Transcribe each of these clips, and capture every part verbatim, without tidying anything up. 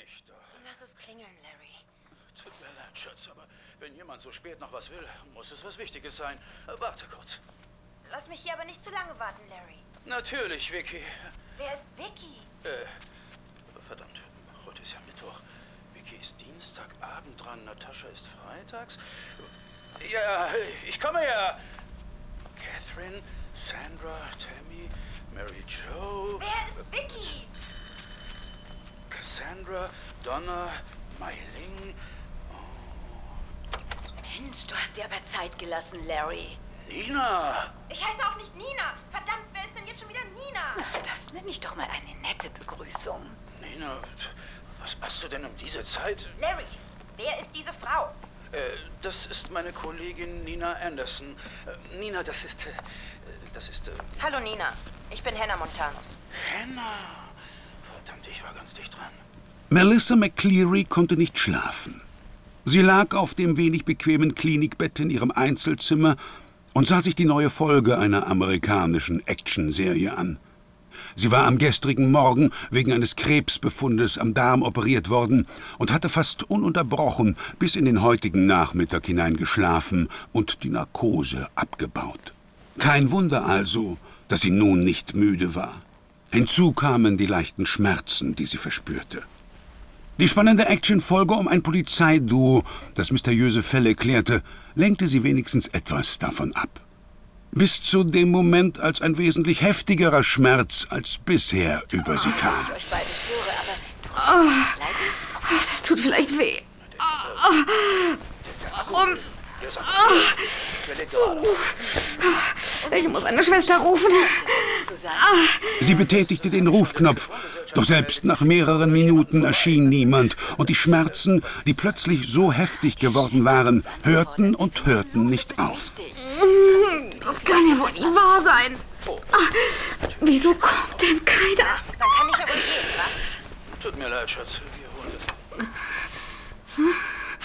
nicht, doch. Lass es klingeln, Larry. Tut mir leid, Schatz, aber wenn jemand so spät noch was will, muss es was Wichtiges sein. Warte kurz. Lass mich hier aber nicht zu lange warten, Larry. Natürlich, Vicky. Wer ist Vicky? Äh, verdammt, heute ist ja Mittwoch. Vicky ist Dienstagabend dran, Natascha ist freitags. Ja, ich komme ja. Catherine, Sandra, Tammy, Mary Jo. Wer ist Vicky? Cassandra, Donna, Mei Ling. Mensch, du hast dir aber Zeit gelassen, Larry. Nina! Ich heiße auch nicht Nina. Verdammt, wer ist denn jetzt schon wieder Nina? Na, das nenne ich doch mal eine nette Begrüßung. Nina, was machst du denn um diese Zeit? Larry, wer ist diese Frau? Äh, das ist meine Kollegin Nina Anderson. Äh, Nina, das ist... Äh, das ist... Äh, Hallo Nina, ich bin Hannah Montanus. Hannah! Verdammt, ich war ganz dicht dran. Melissa McCleary konnte nicht schlafen. Sie lag auf dem wenig bequemen Klinikbett in ihrem Einzelzimmer und sah sich die neue Folge einer amerikanischen Actionserie an. Sie war am gestrigen Morgen wegen eines Krebsbefundes am Darm operiert worden und hatte fast ununterbrochen bis in den heutigen Nachmittag hinein geschlafen und die Narkose abgebaut. Kein Wunder also, dass sie nun nicht müde war. Hinzu kamen die leichten Schmerzen, die sie verspürte. Die spannende Actionfolge um ein Polizeiduo, das mysteriöse Fälle klärte, lenkte sie wenigstens etwas davon ab. Bis zu dem Moment, als ein wesentlich heftigerer Schmerz als bisher über sie kam. Ich euch beide störe, aber du oh, oh, das tut vielleicht weh. Oh, und ich muss eine Schwester rufen. Sie betätigte den Rufknopf, doch selbst nach mehreren Minuten erschien niemand und die Schmerzen, die plötzlich so heftig geworden waren, hörten und hörten nicht auf. Das kann ja wohl nicht wahr sein. Wieso kommt denn keiner? Dann kann ich ja wohl gehen, was? Tut mir leid, Schatz. Wir holen Hm?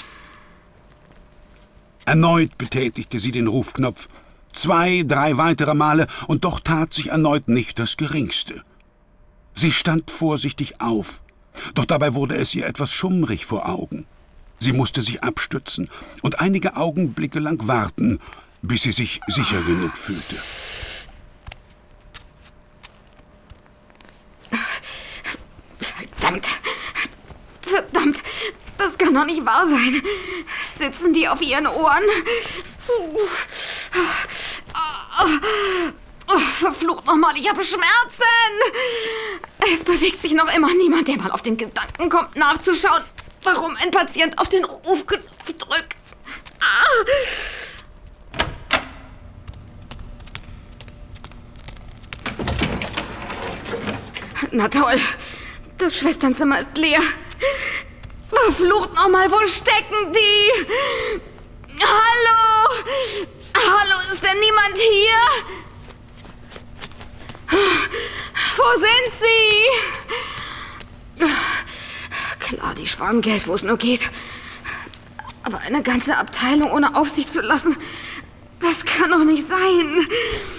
Erneut betätigte sie den Rufknopf. Zwei, drei weitere Male, und doch tat sich erneut nicht das Geringste. Sie stand vorsichtig auf, doch dabei wurde es ihr etwas schummrig vor Augen. Sie musste sich abstützen und einige Augenblicke lang warten, bis sie sich sicher genug fühlte. Verdammt! Verdammt! Das kann doch nicht wahr sein. Sitzen die auf ihren Ohren? Oh, verflucht nochmal, ich habe Schmerzen! Es bewegt sich noch immer niemand, der mal auf den Gedanken kommt, nachzuschauen, warum ein Patient auf den Rufknopf drückt. Ah. Na toll, das Schwesternzimmer ist leer. Verflucht nochmal, wo stecken die? Hallo? Hallo, ist denn niemand hier? Wo sind sie? Klar, die sparen Geld, wo es nur geht. Aber eine ganze Abteilung ohne Aufsicht zu lassen, das kann doch nicht sein.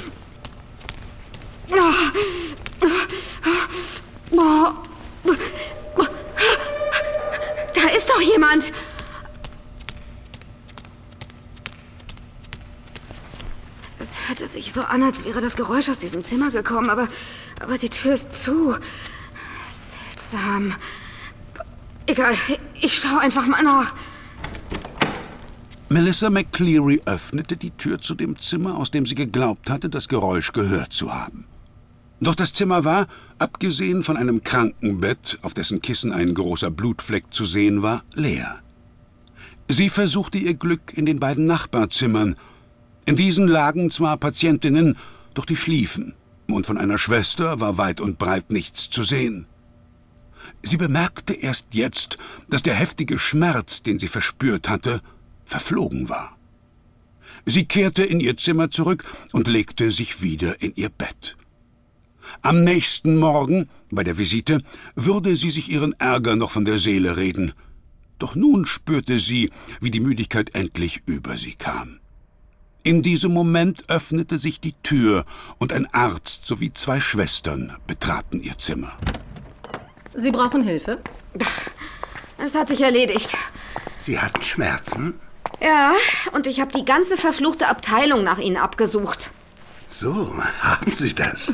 Oh. Da ist doch jemand. Es hörte sich so an, als wäre das Geräusch aus diesem Zimmer gekommen, aber, aber die Tür ist zu. Seltsam. Egal, ich schaue einfach mal nach. Melissa McCleary öffnete die Tür zu dem Zimmer, aus dem sie geglaubt hatte, das Geräusch gehört zu haben. Doch das Zimmer war, abgesehen von einem Krankenbett, auf dessen Kissen ein großer Blutfleck zu sehen war, leer. Sie versuchte ihr Glück in den beiden Nachbarzimmern. In diesen lagen zwar Patientinnen, doch die schliefen, und von einer Schwester war weit und breit nichts zu sehen. Sie bemerkte erst jetzt, dass der heftige Schmerz, den sie verspürt hatte, verflogen war. Sie kehrte in ihr Zimmer zurück und legte sich wieder in ihr Bett. Am nächsten Morgen, bei der Visite, würde sie sich ihren Ärger noch von der Seele reden. Doch nun spürte sie, wie die Müdigkeit endlich über sie kam. In diesem Moment öffnete sich die Tür und ein Arzt sowie zwei Schwestern betraten ihr Zimmer. Sie brauchen Hilfe? Es hat sich erledigt. Sie hatten Schmerzen? Ja, und ich habe die ganze verfluchte Abteilung nach Ihnen abgesucht. So, haben Sie das?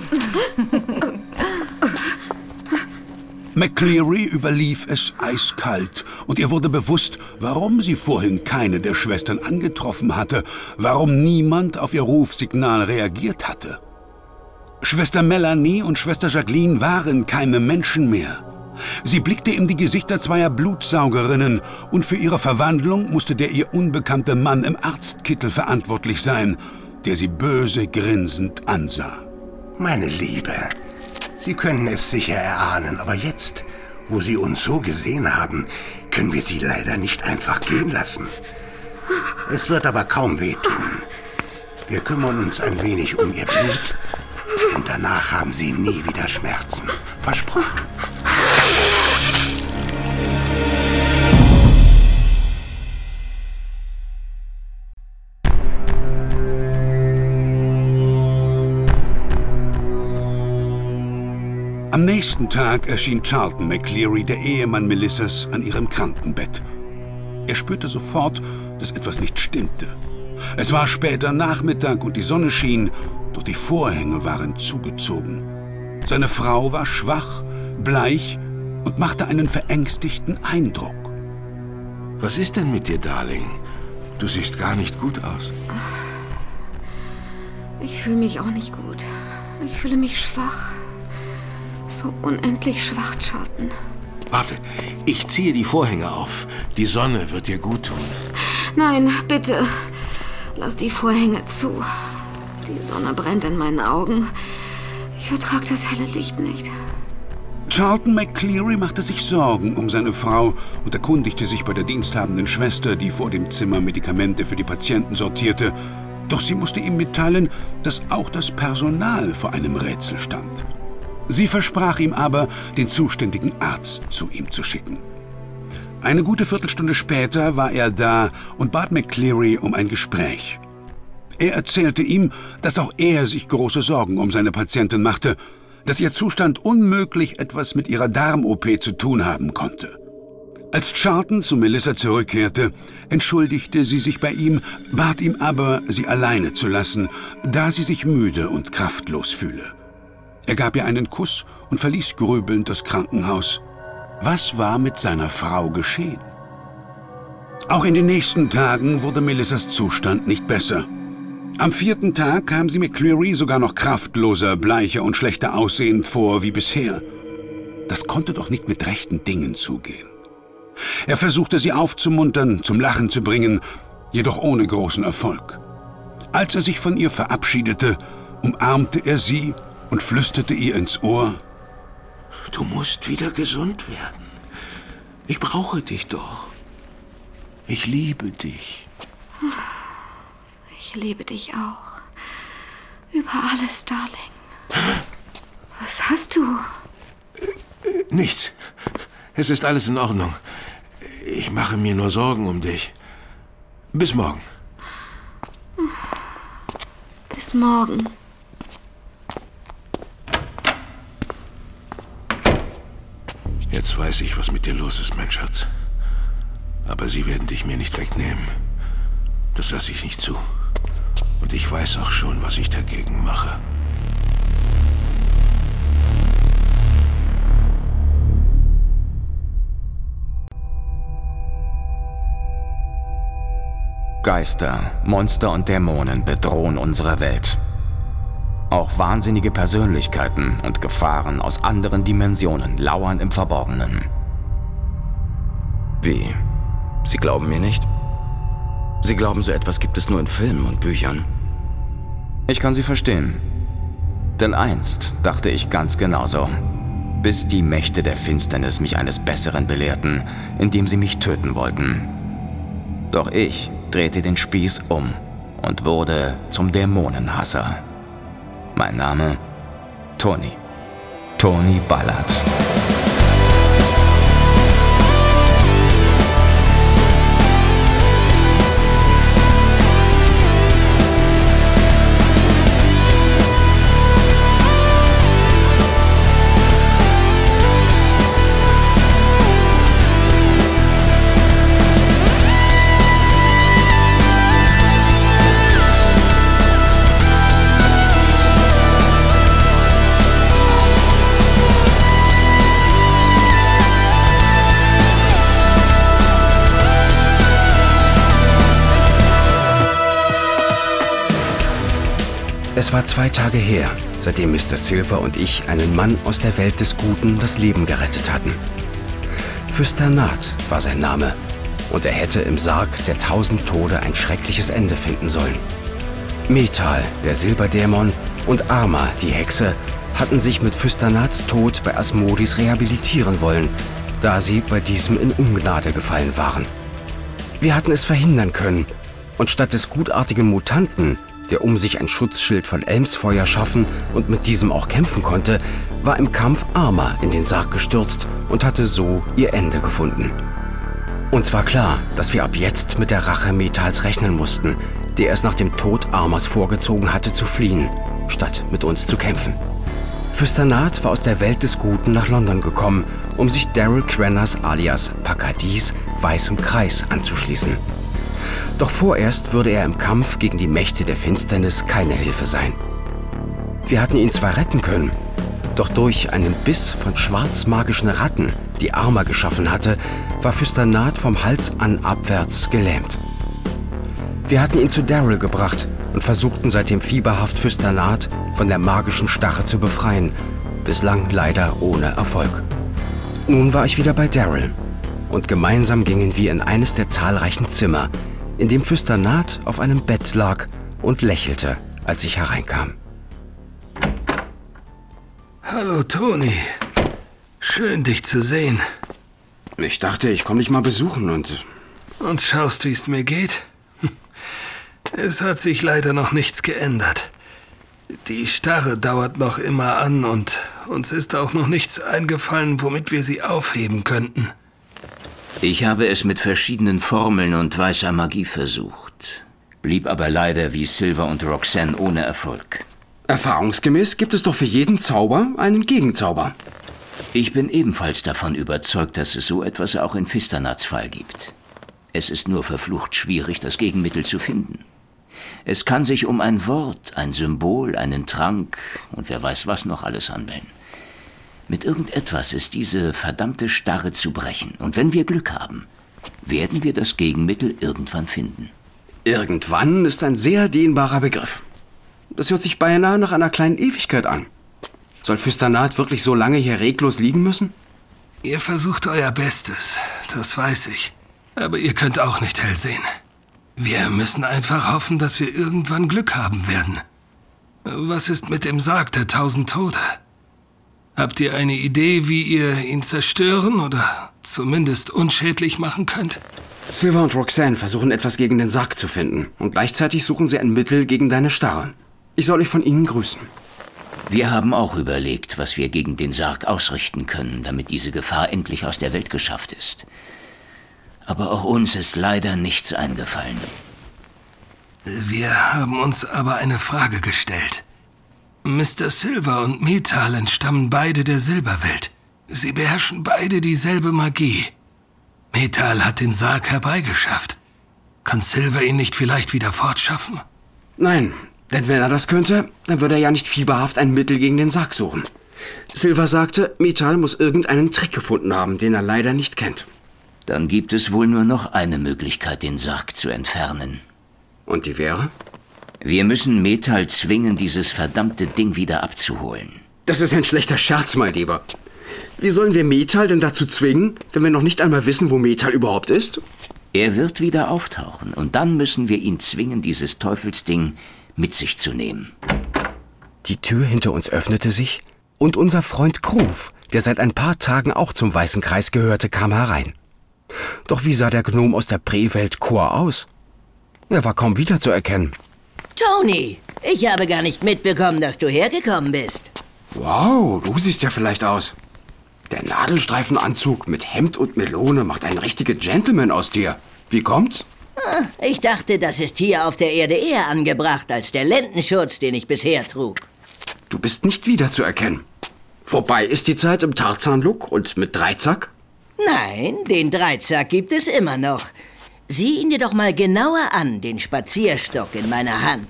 McCleary überlief es eiskalt und ihr wurde bewusst, warum sie vorhin keine der Schwestern angetroffen hatte, warum niemand auf ihr Rufsignal reagiert hatte. Schwester Melanie und Schwester Jacqueline waren keine Menschen mehr. Sie blickte in die Gesichter zweier Blutsaugerinnen und für ihre Verwandlung musste der ihr unbekannte Mann im Arztkittel verantwortlich sein, der sie böse grinsend ansah. Meine Liebe, Sie können es sicher erahnen, aber jetzt, wo Sie uns so gesehen haben, können wir Sie leider nicht einfach gehen lassen. Es wird aber kaum wehtun. Wir kümmern uns ein wenig um Ihr Blut und danach haben Sie nie wieder Schmerzen. Versprochen. Am nächsten Tag erschien Charlton McCleary, der Ehemann Melissas, an ihrem Krankenbett. Er spürte sofort, dass etwas nicht stimmte. Es war später Nachmittag und die Sonne schien, doch die Vorhänge waren zugezogen. Seine Frau war schwach, bleich und machte einen verängstigten Eindruck. Was ist denn mit dir, Darling? Du siehst gar nicht gut aus. Ich fühle mich auch nicht gut. Ich fühle mich schwach. So unendlich schwach, Charlton. Warte, ich ziehe die Vorhänge auf. Die Sonne wird dir gut tun. Nein, bitte. Lass die Vorhänge zu. Die Sonne brennt in meinen Augen. Ich vertrage das helle Licht nicht. Charlton McCleary machte sich Sorgen um seine Frau und erkundigte sich bei der diensthabenden Schwester, die vor dem Zimmer Medikamente für die Patienten sortierte. Doch sie musste ihm mitteilen, dass auch das Personal vor einem Rätsel stand. Sie versprach ihm aber, den zuständigen Arzt zu ihm zu schicken. Eine gute Viertelstunde später war er da und bat McCleary um ein Gespräch. Er erzählte ihm, dass auch er sich große Sorgen um seine Patientin machte, dass ihr Zustand unmöglich etwas mit ihrer Darm-O P zu tun haben konnte. Als Charlton zu Melissa zurückkehrte, entschuldigte sie sich bei ihm, bat ihm aber, sie alleine zu lassen, da sie sich müde und kraftlos fühle. Er gab ihr einen Kuss und verließ grübelnd das Krankenhaus. Was war mit seiner Frau geschehen? Auch in den nächsten Tagen wurde Melissas Zustand nicht besser. Am vierten Tag kam sie McCleary sogar noch kraftloser, bleicher und schlechter aussehend vor wie bisher. Das konnte doch nicht mit rechten Dingen zugehen. Er versuchte sie aufzumuntern, zum Lachen zu bringen, jedoch ohne großen Erfolg. Als er sich von ihr verabschiedete, umarmte er sie und flüsterte ihr ins Ohr: Du musst wieder gesund werden. Ich brauche dich doch. Ich liebe dich. Ich liebe dich auch. Über alles, Darling. Was hast du? Nichts. Es ist alles in Ordnung. Ich mache mir nur Sorgen um dich. Bis morgen. Bis morgen. Jetzt weiß ich, was mit dir los ist, mein Schatz. Aber sie werden dich mir nicht wegnehmen. Das lasse ich nicht zu. Und ich weiß auch schon, was ich dagegen mache. Geister, Monster und Dämonen bedrohen unsere Welt. Auch wahnsinnige Persönlichkeiten und Gefahren aus anderen Dimensionen lauern im Verborgenen. Wie? Sie glauben mir nicht? Sie glauben, so etwas gibt es nur in Filmen und Büchern? Ich kann Sie verstehen. Denn einst dachte ich ganz genauso. Bis die Mächte der Finsternis mich eines Besseren belehrten, indem sie mich töten wollten. Doch ich drehte den Spieß um und wurde zum Dämonenhasser. Mein Name? Tony. Tony Ballard. Es war zwei Tage her, seitdem Mister Silver und ich einen Mann aus der Welt des Guten das Leben gerettet hatten. Füsternat war sein Name und er hätte im Sarg der tausend Tode ein schreckliches Ende finden sollen. Metal, der Silberdämon, und Arma, die Hexe, hatten sich mit Füsternats Tod bei Asmodis rehabilitieren wollen, da sie bei diesem in Ungnade gefallen waren. Wir hatten es verhindern können und statt des gutartigen Mutanten, der um sich ein Schutzschild von Elmsfeuer schaffen und mit diesem auch kämpfen konnte, war im Kampf Arma in den Sarg gestürzt und hatte so ihr Ende gefunden. Uns war klar, dass wir ab jetzt mit der Rache Metals rechnen mussten, der es nach dem Tod Armas vorgezogen hatte zu fliehen, statt mit uns zu kämpfen. Füsternat war aus der Welt des Guten nach London gekommen, um sich Daryl Cranners alias Pakadis Weißem Kreis anzuschließen. Doch vorerst würde er im Kampf gegen die Mächte der Finsternis keine Hilfe sein. Wir hatten ihn zwar retten können, doch durch einen Biss von schwarzmagischen Ratten, die Arma geschaffen hatte, war Füsternat vom Hals an abwärts gelähmt. Wir hatten ihn zu Daryl gebracht und versuchten seitdem fieberhaft Füsternat von der magischen Starre zu befreien, bislang leider ohne Erfolg. Nun war ich wieder bei Daryl und gemeinsam gingen wir in eines der zahlreichen Zimmer, in dem Füsternat auf einem Bett lag und lächelte, als ich hereinkam. Hallo, Tony. Schön, dich zu sehen. Ich dachte, ich komme dich mal besuchen und... Und schaust, wie es mir geht? Es hat sich leider noch nichts geändert. Die Starre dauert noch immer an und uns ist auch noch nichts eingefallen, womit wir sie aufheben könnten. Ich habe es mit verschiedenen Formeln und weißer Magie versucht, blieb aber leider wie Silver und Roxanne ohne Erfolg. Erfahrungsgemäß gibt es doch für jeden Zauber einen Gegenzauber. Ich bin ebenfalls davon überzeugt, dass es so etwas auch in Füsternats Fall gibt. Es ist nur verflucht schwierig, das Gegenmittel zu finden. Es kann sich um ein Wort, ein Symbol, einen Trank und wer weiß was noch alles handeln. Mit irgendetwas ist diese verdammte Starre zu brechen. Und wenn wir Glück haben, werden wir das Gegenmittel irgendwann finden. Irgendwann ist ein sehr dehnbarer Begriff. Das hört sich beinahe nach einer kleinen Ewigkeit an. Soll Füsternat wirklich so lange hier reglos liegen müssen? Ihr versucht euer Bestes, das weiß ich. Aber ihr könnt auch nicht hell sehen. Wir müssen einfach hoffen, dass wir irgendwann Glück haben werden. Was ist mit dem Sarg der tausend Tode? Habt ihr eine Idee, wie ihr ihn zerstören oder zumindest unschädlich machen könnt? Silver und Roxanne versuchen etwas gegen den Sarg zu finden und gleichzeitig suchen sie ein Mittel gegen deine Starre. Ich soll euch von ihnen grüßen. Wir haben auch überlegt, was wir gegen den Sarg ausrichten können, damit diese Gefahr endlich aus der Welt geschafft ist. Aber auch uns ist leider nichts eingefallen. Wir haben uns aber eine Frage gestellt. Mister Silver und Metal entstammen beide der Silberwelt. Sie beherrschen beide dieselbe Magie. Metal hat den Sarg herbeigeschafft. Kann Silver ihn nicht vielleicht wieder fortschaffen? Nein, denn wenn er das könnte, dann würde er ja nicht fieberhaft ein Mittel gegen den Sarg suchen. Silver sagte, Metal muss irgendeinen Trick gefunden haben, den er leider nicht kennt. Dann gibt es wohl nur noch eine Möglichkeit, den Sarg zu entfernen. Und die wäre? Wir müssen Metal zwingen, dieses verdammte Ding wieder abzuholen. Das ist ein schlechter Scherz, mein Lieber. Wie sollen wir Metal denn dazu zwingen, wenn wir noch nicht einmal wissen, wo Metal überhaupt ist? Er wird wieder auftauchen und dann müssen wir ihn zwingen, dieses Teufelsding mit sich zu nehmen. Die Tür hinter uns öffnete sich und unser Freund Kruf, der seit ein paar Tagen auch zum Weißen Kreis gehörte, kam herein. Doch wie sah der Gnom aus der Prä-Welt Chor aus? Er war kaum wiederzuerkennen. Tony, ich habe gar nicht mitbekommen, dass du hergekommen bist. Wow, du siehst ja vielleicht aus. Der Nadelstreifenanzug mit Hemd und Melone macht einen richtigen Gentleman aus dir. Wie kommt's? Ah, ich dachte, das ist hier auf der Erde eher angebracht als der Lendenschutz, den ich bisher trug. Du bist nicht wiederzuerkennen. Vorbei ist die Zeit im Tarzan-Look und mit Dreizack? Nein, den Dreizack gibt es immer noch. Sieh ihn dir doch mal genauer an, den Spazierstock in meiner Hand.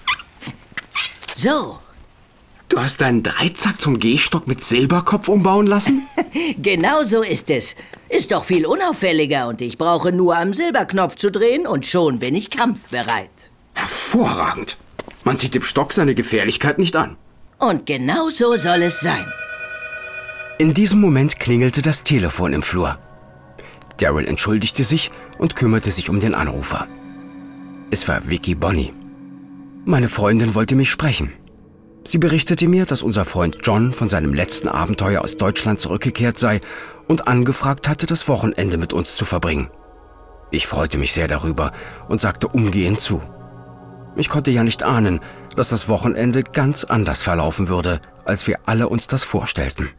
So. Du hast deinen Dreizack zum Gehstock mit Silberkopf umbauen lassen? Genau so ist es. Ist doch viel unauffälliger und ich brauche nur am Silberknopf zu drehen und schon bin ich kampfbereit. Hervorragend. Man sieht dem Stock seine Gefährlichkeit nicht an. Und genau so soll es sein. In diesem Moment klingelte das Telefon im Flur. Daryl entschuldigte sich und kümmerte sich um den Anrufer. Es war Vicky Bonny. Meine Freundin wollte mich sprechen. Sie berichtete mir, dass unser Freund John von seinem letzten Abenteuer aus Deutschland zurückgekehrt sei und angefragt hatte, das Wochenende mit uns zu verbringen. Ich freute mich sehr darüber und sagte umgehend zu. Ich konnte ja nicht ahnen, dass das Wochenende ganz anders verlaufen würde, als wir alle uns das vorstellten.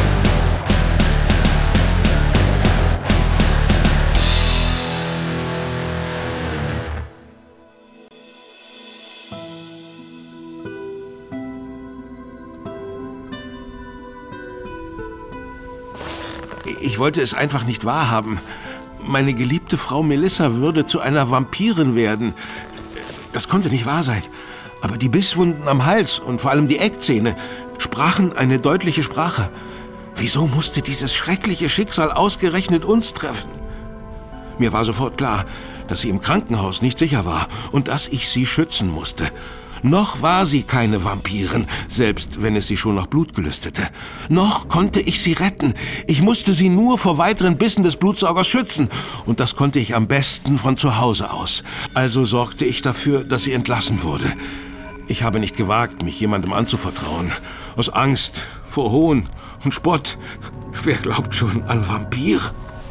Ich wollte es einfach nicht wahrhaben. Meine geliebte Frau Melissa würde zu einer Vampirin werden. Das konnte nicht wahr sein. Aber die Bisswunden am Hals und vor allem die Eckzähne sprachen eine deutliche Sprache. Wieso musste dieses schreckliche Schicksal ausgerechnet uns treffen? Mir war sofort klar, dass sie im Krankenhaus nicht sicher war und dass ich sie schützen musste. Noch war sie keine Vampirin, selbst wenn es sie schon nach Blut gelüstete. Noch konnte ich sie retten. Ich musste sie nur vor weiteren Bissen des Blutsaugers schützen. Und das konnte ich am besten von zu Hause aus. Also sorgte ich dafür, dass sie entlassen wurde. Ich habe nicht gewagt, mich jemandem anzuvertrauen. Aus Angst vor Hohn und Spott. Wer glaubt schon an Vampir?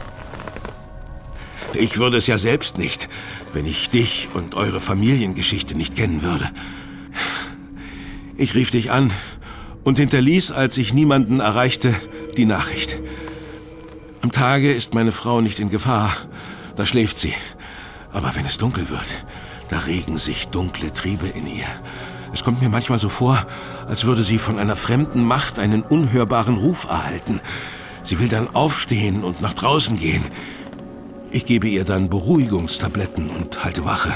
Ich würde es ja selbst nicht, wenn ich dich und eure Familiengeschichte nicht kennen würde. Ich rief dich an und hinterließ, als ich niemanden erreichte, die Nachricht. Am Tage ist meine Frau nicht in Gefahr, da schläft sie. Aber wenn es dunkel wird, da regen sich dunkle Triebe in ihr. Es kommt mir manchmal so vor, als würde sie von einer fremden Macht einen unhörbaren Ruf erhalten. Sie will dann aufstehen und nach draußen gehen. Ich gebe ihr dann Beruhigungstabletten und halte Wache.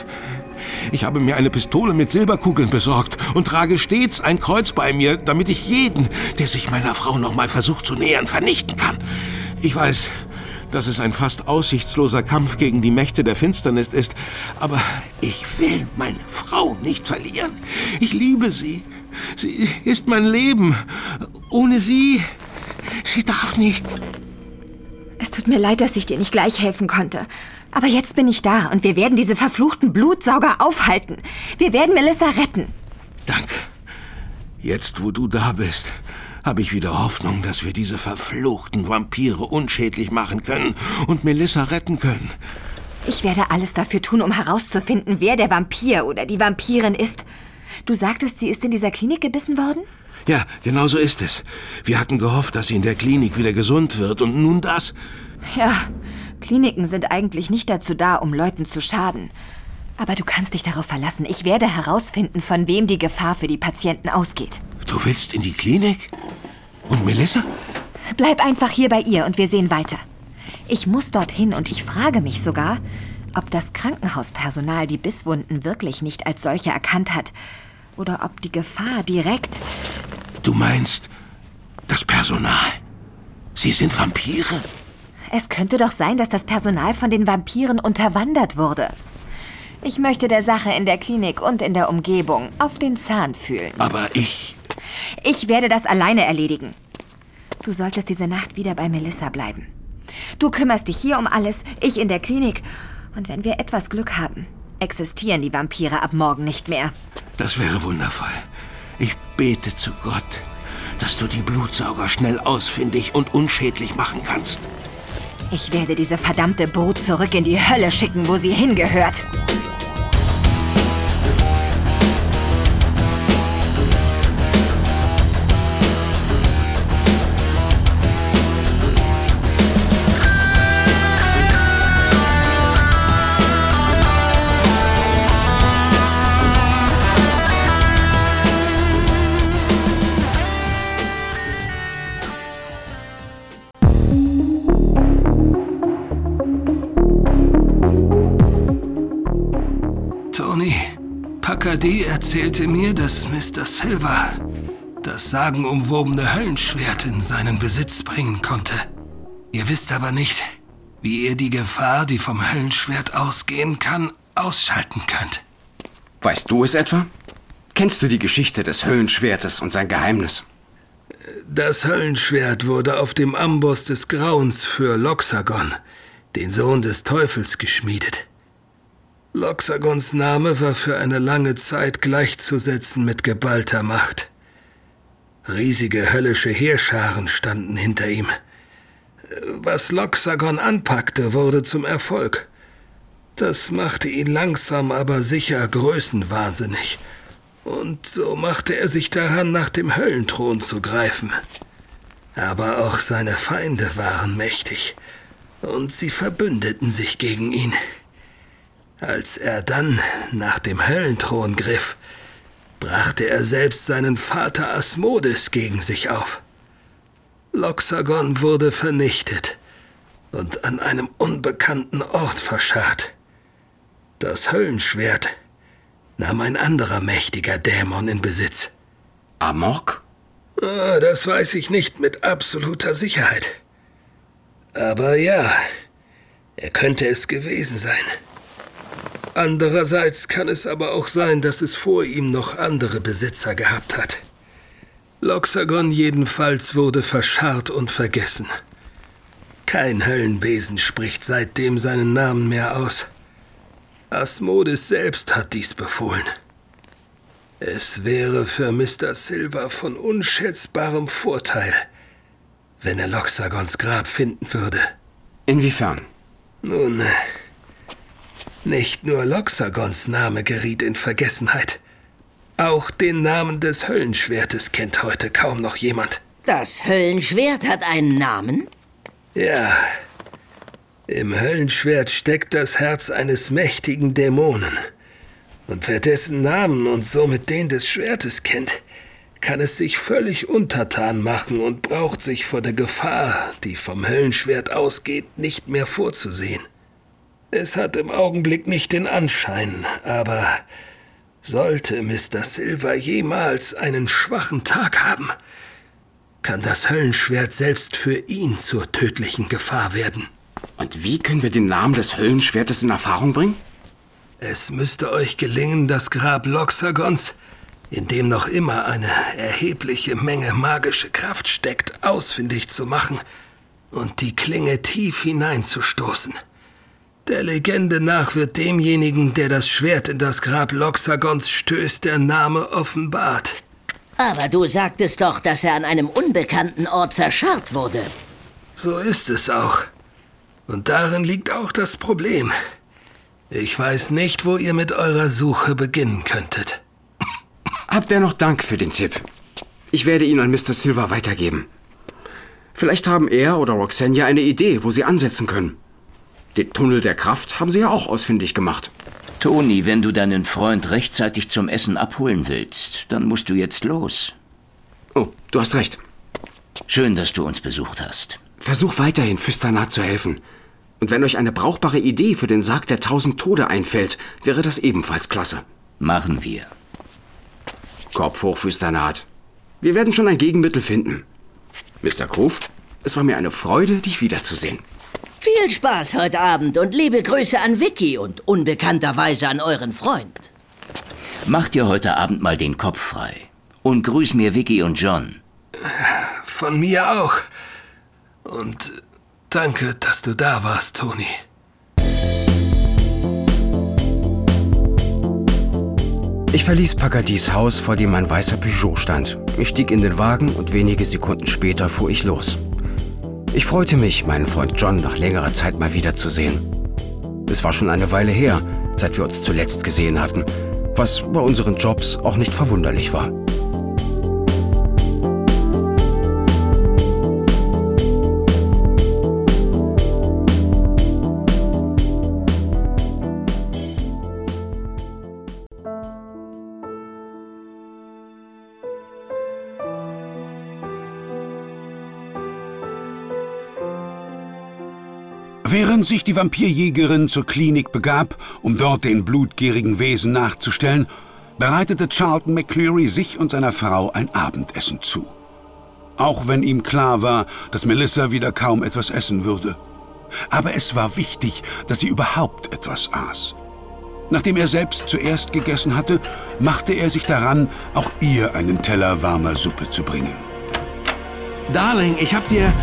Ich habe mir eine Pistole mit Silberkugeln besorgt und trage stets ein Kreuz bei mir, damit ich jeden, der sich meiner Frau noch mal versucht zu nähern, vernichten kann. Ich weiß, dass es ein fast aussichtsloser Kampf gegen die Mächte der Finsternis ist, aber ich will meine Frau nicht verlieren. Ich liebe sie. Sie ist mein Leben. Ohne sie, sie darf nicht. Es tut mir leid, dass ich dir nicht gleich helfen konnte. Aber jetzt bin ich da und wir werden diese verfluchten Blutsauger aufhalten. Wir werden Melissa retten. Danke. Jetzt, wo du da bist, habe ich wieder Hoffnung, dass wir diese verfluchten Vampire unschädlich machen können und Melissa retten können. Ich werde alles dafür tun, um herauszufinden, wer der Vampir oder die Vampirin ist. Du sagtest, sie ist in dieser Klinik gebissen worden? Ja, genau so ist es. Wir hatten gehofft, dass sie in der Klinik wieder gesund wird und nun das. Ja, Kliniken sind eigentlich nicht dazu da, um Leuten zu schaden. Aber du kannst dich darauf verlassen. Ich werde herausfinden, von wem die Gefahr für die Patienten ausgeht. Du willst in die Klinik? Und Melissa? Bleib einfach hier bei ihr und wir sehen weiter. Ich muss dorthin und ich frage mich sogar, ob das Krankenhauspersonal die Bisswunden wirklich nicht als solche erkannt hat. Oder ob die Gefahr direkt... Du meinst, das Personal? Sie sind Vampire? Es könnte doch sein, dass das Personal von den Vampiren unterwandert wurde. Ich möchte der Sache in der Klinik und in der Umgebung auf den Zahn fühlen. Aber ich... Ich werde das alleine erledigen. Du solltest diese Nacht wieder bei Melissa bleiben. Du kümmerst dich hier um alles, ich in der Klinik. Und wenn wir etwas Glück haben, existieren die Vampire ab morgen nicht mehr. Das wäre wundervoll. Ich bete zu Gott, dass du die Blutsauger schnell ausfindig und unschädlich machen kannst. Ich werde diese verdammte Brut zurück in die Hölle schicken, wo sie hingehört. Pakadi erzählte mir, dass Mister Silver das sagenumwobene Höllenschwert in seinen Besitz bringen konnte. Ihr wisst aber nicht, wie ihr die Gefahr, die vom Höllenschwert ausgehen kann, ausschalten könnt. Weißt du es etwa? Kennst du die Geschichte des Höllenschwertes und sein Geheimnis? Das Höllenschwert wurde auf dem Amboss des Grauens für Loxagon, den Sohn des Teufels, geschmiedet. Loxagons Name war für eine lange Zeit gleichzusetzen mit geballter Macht. Riesige höllische Heerscharen standen hinter ihm. Was Loxagon anpackte, wurde zum Erfolg. Das machte ihn langsam, aber sicher größenwahnsinnig. Und so machte er sich daran, nach dem Höllenthron zu greifen. Aber auch seine Feinde waren mächtig, und sie verbündeten sich gegen ihn. Als er dann nach dem Höllenthron griff, brachte er selbst seinen Vater Asmodes gegen sich auf. Loxagon wurde vernichtet und an einem unbekannten Ort verscharrt. Das Höllenschwert nahm ein anderer mächtiger Dämon in Besitz. Amok? Ah, das weiß ich nicht mit absoluter Sicherheit. Aber ja, er könnte es gewesen sein. Andererseits kann es aber auch sein, dass es vor ihm noch andere Besitzer gehabt hat. Loxagon jedenfalls wurde verscharrt und vergessen. Kein Höllenwesen spricht seitdem seinen Namen mehr aus. Asmodes selbst hat dies befohlen. Es wäre für Mister Silver von unschätzbarem Vorteil, wenn er Loxagons Grab finden würde. Inwiefern? Nun, nicht nur Loxagons Name geriet in Vergessenheit. Auch den Namen des Höllenschwertes kennt heute kaum noch jemand. Das Höllenschwert hat einen Namen? Ja. Im Höllenschwert steckt das Herz eines mächtigen Dämonen. Und wer dessen Namen und somit den des Schwertes kennt, kann es sich völlig untertan machen und braucht sich vor der Gefahr, die vom Höllenschwert ausgeht, nicht mehr vorzusehen. Es hat im Augenblick nicht den Anschein, aber sollte Mister Silver jemals einen schwachen Tag haben, kann das Höllenschwert selbst für ihn zur tödlichen Gefahr werden. Und wie können wir den Namen des Höllenschwertes in Erfahrung bringen? Es müsste euch gelingen, das Grab Loxagons, in dem noch immer eine erhebliche Menge magische Kraft steckt, ausfindig zu machen und die Klinge tief hineinzustoßen. Der Legende nach wird demjenigen, der das Schwert in das Grab Loxagons stößt, der Name offenbart. Aber du sagtest doch, dass er an einem unbekannten Ort verscharrt wurde. So ist es auch. Und darin liegt auch das Problem. Ich weiß nicht, wo ihr mit eurer Suche beginnen könntet. Habt ihr noch Dank für den Tipp. Ich werde ihn an Mister Silver weitergeben. Vielleicht haben er oder Roxanne ja eine Idee, wo sie ansetzen können. Den Tunnel der Kraft haben sie ja auch ausfindig gemacht. Toni, wenn du deinen Freund rechtzeitig zum Essen abholen willst, dann musst du jetzt los. Oh, du hast recht. Schön, dass du uns besucht hast. Versuch weiterhin, Füsternat zu helfen. Und wenn euch eine brauchbare Idee für den Sarg der tausend Tode einfällt, wäre das ebenfalls klasse. Machen wir. Kopf hoch, Füsternat. Wir werden schon ein Gegenmittel finden. Mister Kruf, es war mir eine Freude, dich wiederzusehen. Viel Spaß heute Abend und liebe Grüße an Vicky und unbekannterweise an euren Freund. Macht dir heute Abend mal den Kopf frei. Und grüß mir Vicky und John. Von mir auch. Und danke, dass du da warst, Toni. Ich verließ Pagadies Haus, vor dem ein weißer Peugeot stand. Ich stieg in den Wagen und wenige Sekunden später fuhr ich los. Ich freute mich, meinen Freund John nach längerer Zeit mal wiederzusehen. Es war schon eine Weile her, seit wir uns zuletzt gesehen hatten, was bei unseren Jobs auch nicht verwunderlich war. Während sich die Vampirjägerin zur Klinik begab, um dort den blutgierigen Wesen nachzustellen, bereitete Charlton McCleary sich und seiner Frau ein Abendessen zu. Auch wenn ihm klar war, dass Melissa wieder kaum etwas essen würde. Aber es war wichtig, dass sie überhaupt etwas aß. Nachdem er selbst zuerst gegessen hatte, machte er sich daran, auch ihr einen Teller warmer Suppe zu bringen. Darling, ich hab dir...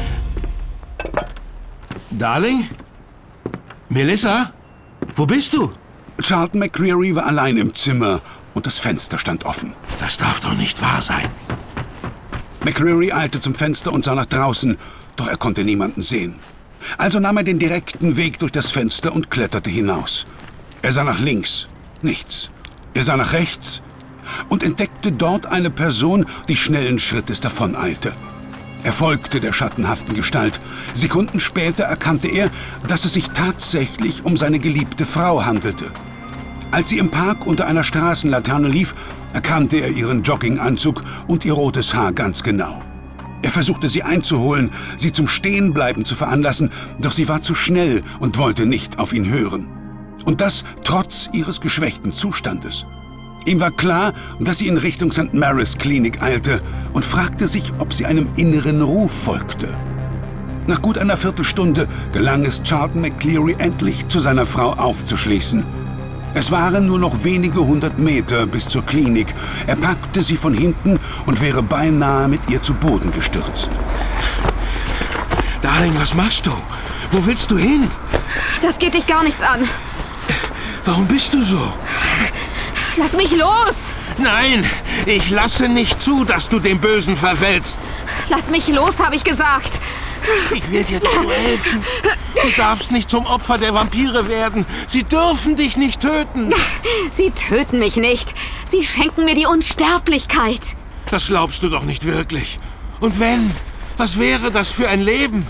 Darling? Melissa? Wo bist du? Charlton McCreary war allein im Zimmer und das Fenster stand offen. Das darf doch nicht wahr sein. McCreary eilte zum Fenster und sah nach draußen, doch er konnte niemanden sehen. Also nahm er den direkten Weg durch das Fenster und kletterte hinaus. Er sah nach links, nichts. Er sah nach rechts und entdeckte dort eine Person, die schnellen Schrittes davoneilte. Er folgte der schattenhaften Gestalt. Sekunden später erkannte er, dass es sich tatsächlich um seine geliebte Frau handelte. Als sie im Park unter einer Straßenlaterne lief, erkannte er ihren Jogginganzug und ihr rotes Haar ganz genau. Er versuchte sie einzuholen, sie zum Stehenbleiben zu veranlassen, doch sie war zu schnell und wollte nicht auf ihn hören. Und das trotz ihres geschwächten Zustandes. Ihm war klar, dass sie in Richtung Sankt Mary's Klinik eilte und fragte sich, ob sie einem inneren Ruf folgte. Nach gut einer Viertelstunde gelang es Charlton McCreary endlich, zu seiner Frau aufzuschließen. Es waren nur noch wenige hundert Meter bis zur Klinik. Er packte sie von hinten und wäre beinahe mit ihr zu Boden gestürzt. Darling, was machst du? Wo willst du hin? Das geht dich gar nichts an. Warum bist du so? Lass mich los! Nein, ich lasse nicht zu, dass du dem Bösen verfällst. Lass mich los, habe ich gesagt. Ich will dir zu helfen. Du darfst nicht zum Opfer der Vampire werden. Sie dürfen dich nicht töten. Sie töten mich nicht. Sie schenken mir die Unsterblichkeit. Das glaubst du doch nicht wirklich. Und wenn? Was wäre das für ein Leben?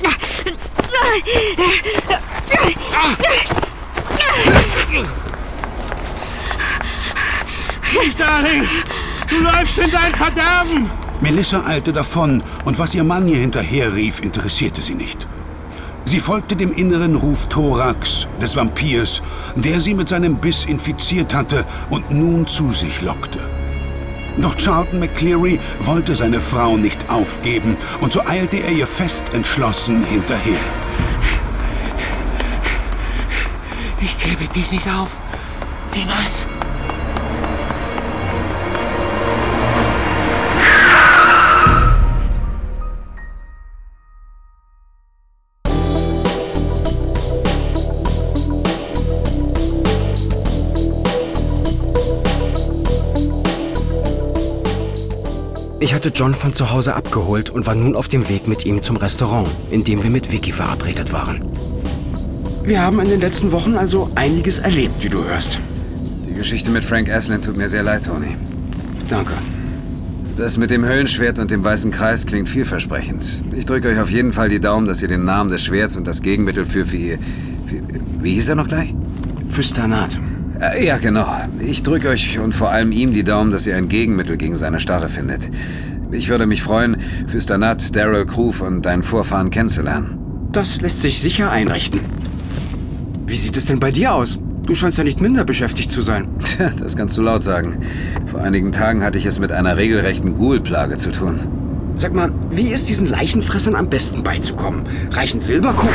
Darling, du läufst in dein Verderben! Melissa eilte davon und was ihr Mann ihr hinterherrief, interessierte sie nicht. Sie folgte dem inneren Ruf Thorax, des Vampirs, der sie mit seinem Biss infiziert hatte und nun zu sich lockte. Doch Charlton McCreary wollte seine Frau nicht aufgeben und so eilte er ihr fest entschlossen hinterher. Ich gebe dich nicht auf. Niemals. Ich hatte John von zu Hause abgeholt und war nun auf dem Weg mit ihm zum Restaurant, in dem wir mit Vicky verabredet waren. Wir haben in den letzten Wochen also einiges erlebt, wie du hörst. Die Geschichte mit Frank Aslan tut mir sehr leid, Tony. Danke. Das mit dem Höllenschwert und dem weißen Kreis klingt vielversprechend. Ich drücke euch auf jeden Fall die Daumen, dass ihr den Namen des Schwerts und das Gegenmittel für... Wie, wie, wie hieß er noch gleich? Fystanat. Äh, ja, genau. Ich drücke euch und vor allem ihm die Daumen, dass ihr ein Gegenmittel gegen seine Starre findet. Ich würde mich freuen, Fystanat, Daryl Kruf und deinen Vorfahren kennenzulernen. Das lässt sich sicher einrichten. Wie sieht es denn bei dir aus? Du scheinst ja nicht minder beschäftigt zu sein. Tja, das kannst du laut sagen. Vor einigen Tagen hatte ich es mit einer regelrechten Ghoul-Plage zu tun. Sag mal, wie ist diesen Leichenfressern am besten beizukommen? Reichen Silberkugeln?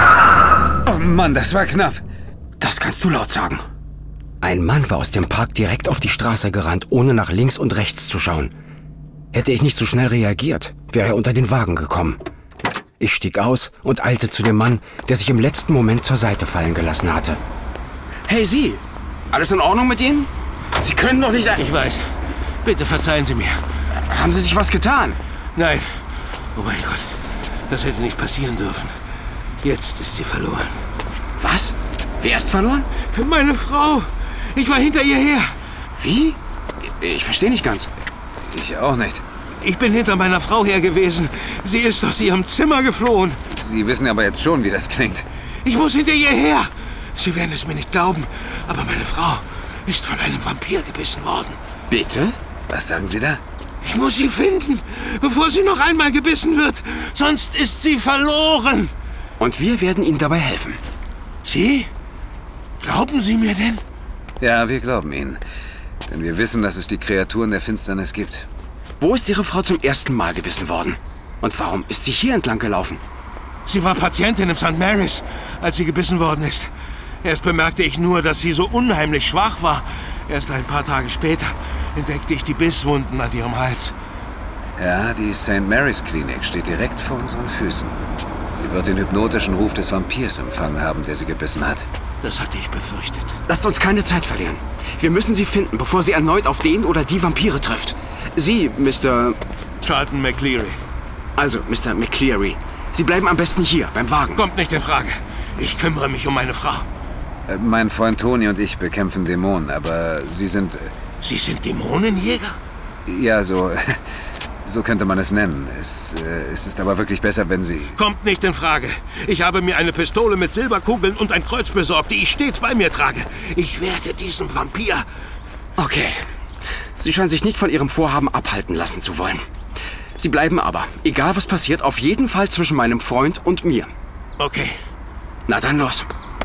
Oh Mann, das war knapp. Das kannst du laut sagen. Ein Mann war aus dem Park direkt auf die Straße gerannt, ohne nach links und rechts zu schauen. Hätte ich nicht so schnell reagiert, wäre er unter den Wagen gekommen. Ich stieg aus und eilte zu dem Mann, der sich im letzten Moment zur Seite fallen gelassen hatte. Hey, Sie! Alles in Ordnung mit Ihnen? Sie können doch nicht... Ich weiß. Bitte verzeihen Sie mir. Haben Sie sich was getan? Nein. Oh mein Gott. Das hätte nicht passieren dürfen. Jetzt ist sie verloren. Was? Wer ist verloren? Meine Frau. Ich war hinter ihr her. Wie? Ich verstehe nicht ganz. Ich auch nicht. Ich bin hinter meiner Frau her gewesen. Sie ist aus ihrem Zimmer geflohen. Sie wissen aber jetzt schon, wie das klingt. Ich muss hinter ihr her. Sie werden es mir nicht glauben, aber meine Frau ist von einem Vampir gebissen worden. Bitte? Was sagen Sie da? Ich muss sie finden, bevor sie noch einmal gebissen wird. Sonst ist sie verloren. Und wir werden Ihnen dabei helfen. Sie? Glauben Sie mir denn? Ja, wir glauben Ihnen. Denn wir wissen, dass es die Kreaturen der Finsternis gibt. Wo ist Ihre Frau zum ersten Mal gebissen worden? Und warum ist sie hier entlang gelaufen? Sie war Patientin im Sankt Mary's, als sie gebissen worden ist. Erst bemerkte ich nur, dass sie so unheimlich schwach war. Erst ein paar Tage später entdeckte ich die Bisswunden an ihrem Hals. Ja, die Saint Mary's Klinik steht direkt vor unseren Füßen. Sie wird den hypnotischen Ruf des Vampirs empfangen haben, der sie gebissen hat. Das hatte ich befürchtet. Lasst uns keine Zeit verlieren. Wir müssen sie finden, bevor sie erneut auf den oder die Vampire trifft. Sie, Mister Charlton McCleary. Also, Mister McCleary, Sie bleiben am besten hier, beim Wagen. Kommt nicht in Frage. Ich kümmere mich um meine Frau. Äh, mein Freund Toni und ich bekämpfen Dämonen, aber Sie sind... Äh, Sie sind Dämonenjäger? Ja, so... So könnte man es nennen. Es, äh, es ist aber wirklich besser, wenn Sie... Kommt nicht in Frage. Ich habe mir eine Pistole mit Silberkugeln und ein Kreuz besorgt, die ich stets bei mir trage. Ich werde diesem Vampir... Okay. Sie scheinen sich nicht von Ihrem Vorhaben abhalten lassen zu wollen. Sie bleiben aber, egal was passiert, auf jeden Fall zwischen meinem Freund und mir. Okay. Na dann los.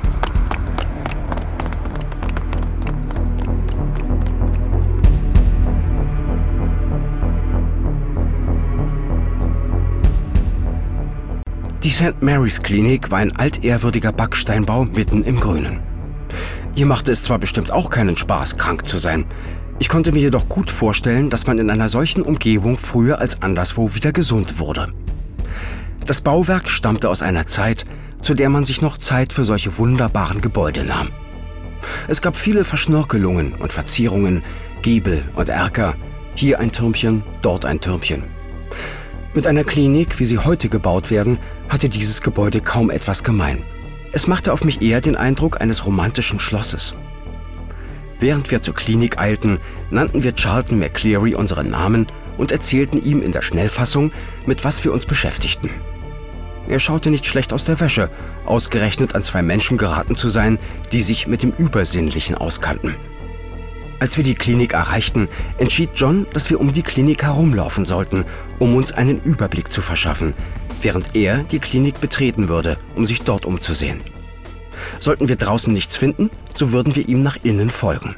Die Saint Mary's Klinik war ein altehrwürdiger Backsteinbau mitten im Grünen. Ihr machte es zwar bestimmt auch keinen Spaß, krank zu sein. Ich konnte mir jedoch gut vorstellen, dass man in einer solchen Umgebung früher als anderswo wieder gesund wurde. Das Bauwerk stammte aus einer Zeit, zu der man sich noch Zeit für solche wunderbaren Gebäude nahm. Es gab viele Verschnörkelungen und Verzierungen, Giebel und Erker, hier ein Türmchen, dort ein Türmchen. Mit einer Klinik, wie sie heute gebaut werden, hatte dieses Gebäude kaum etwas gemein. Es machte auf mich eher den Eindruck eines romantischen Schlosses. Während wir zur Klinik eilten, nannten wir Charlton McCleary unseren Namen und erzählten ihm in der Schnellfassung, mit was wir uns beschäftigten. Er schaute nicht schlecht aus der Wäsche, ausgerechnet an zwei Menschen geraten zu sein, die sich mit dem Übersinnlichen auskannten. Als wir die Klinik erreichten, entschied John, dass wir um die Klinik herumlaufen sollten, um uns einen Überblick zu verschaffen, während er die Klinik betreten würde, um sich dort umzusehen. Sollten wir draußen nichts finden, so würden wir ihm nach innen folgen.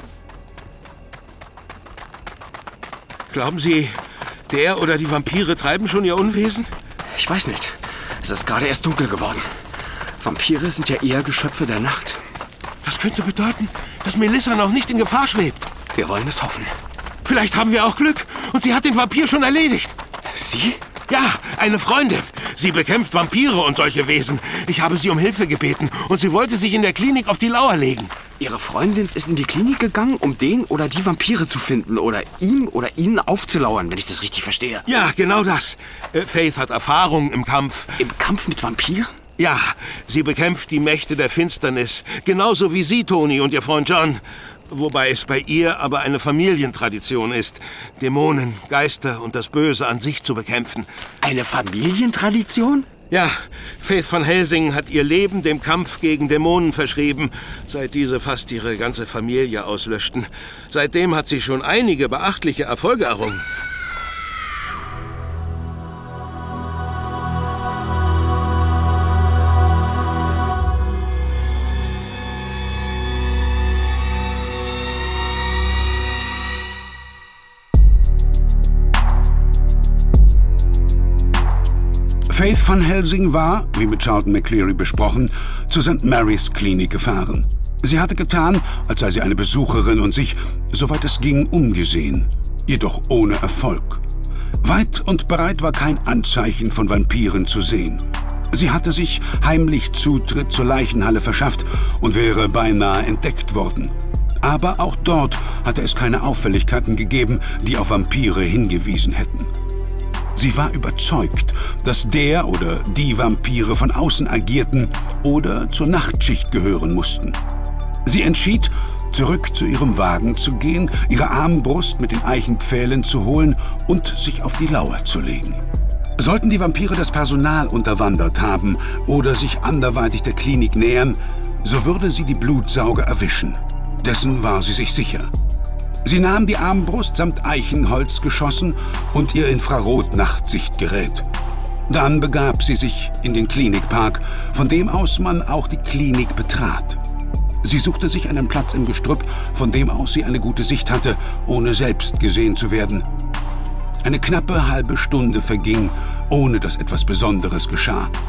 Glauben Sie, der oder die Vampire treiben schon ihr Unwesen? Ich weiß nicht. Es ist gerade erst dunkel geworden. Vampire sind ja eher Geschöpfe der Nacht. Das könnte bedeuten, dass Melissa noch nicht in Gefahr schwebt. Wir wollen es hoffen. Vielleicht haben wir auch Glück und sie hat den Vampir schon erledigt. Sie? Ja, eine Freundin. Sie bekämpft Vampire und solche Wesen. Ich habe sie um Hilfe gebeten und sie wollte sich in der Klinik auf die Lauer legen. Ihre Freundin ist in die Klinik gegangen, um den oder die Vampire zu finden oder ihm oder ihnen aufzulauern, wenn ich das richtig verstehe. Ja, genau das. Faith hat Erfahrung im Kampf. Im Kampf mit Vampiren? Ja, sie bekämpft die Mächte der Finsternis. Genauso wie Sie, Toni, und Ihr Freund John. Wobei es bei ihr aber eine Familientradition ist, Dämonen, Geister und das Böse an sich zu bekämpfen. Eine Familientradition? Ja, Faith von Helsing hat ihr Leben dem Kampf gegen Dämonen verschrieben, seit diese fast ihre ganze Familie auslöschten. Seitdem hat sie schon einige beachtliche Erfolge errungen. Faith van Helsing war, wie mit Charlton McCleary besprochen, zur Saint Mary's Klinik gefahren. Sie hatte getan, als sei sie eine Besucherin und sich, soweit es ging, umgesehen. Jedoch ohne Erfolg. Weit und breit war kein Anzeichen von Vampiren zu sehen. Sie hatte sich heimlich Zutritt zur Leichenhalle verschafft und wäre beinahe entdeckt worden. Aber auch dort hatte es keine Auffälligkeiten gegeben, die auf Vampire hingewiesen hätten. Sie war überzeugt, dass der oder die Vampire von außen agierten oder zur Nachtschicht gehören mussten. Sie entschied, zurück zu ihrem Wagen zu gehen, ihre Armbrust mit den Eichenpfählen zu holen und sich auf die Lauer zu legen. Sollten die Vampire das Personal unterwandert haben oder sich anderweitig der Klinik nähern, so würde sie die Blutsauger erwischen. Dessen war sie sich sicher. Sie nahm die Armbrust samt Eichenholzgeschossen und ihr Infrarot-Nachtsichtgerät. Dann begab sie sich in den Klinikpark, von dem aus man auch die Klinik betrat. Sie suchte sich einen Platz im Gestrüpp, von dem aus sie eine gute Sicht hatte, ohne selbst gesehen zu werden. Eine knappe halbe Stunde verging, ohne dass etwas Besonderes geschah.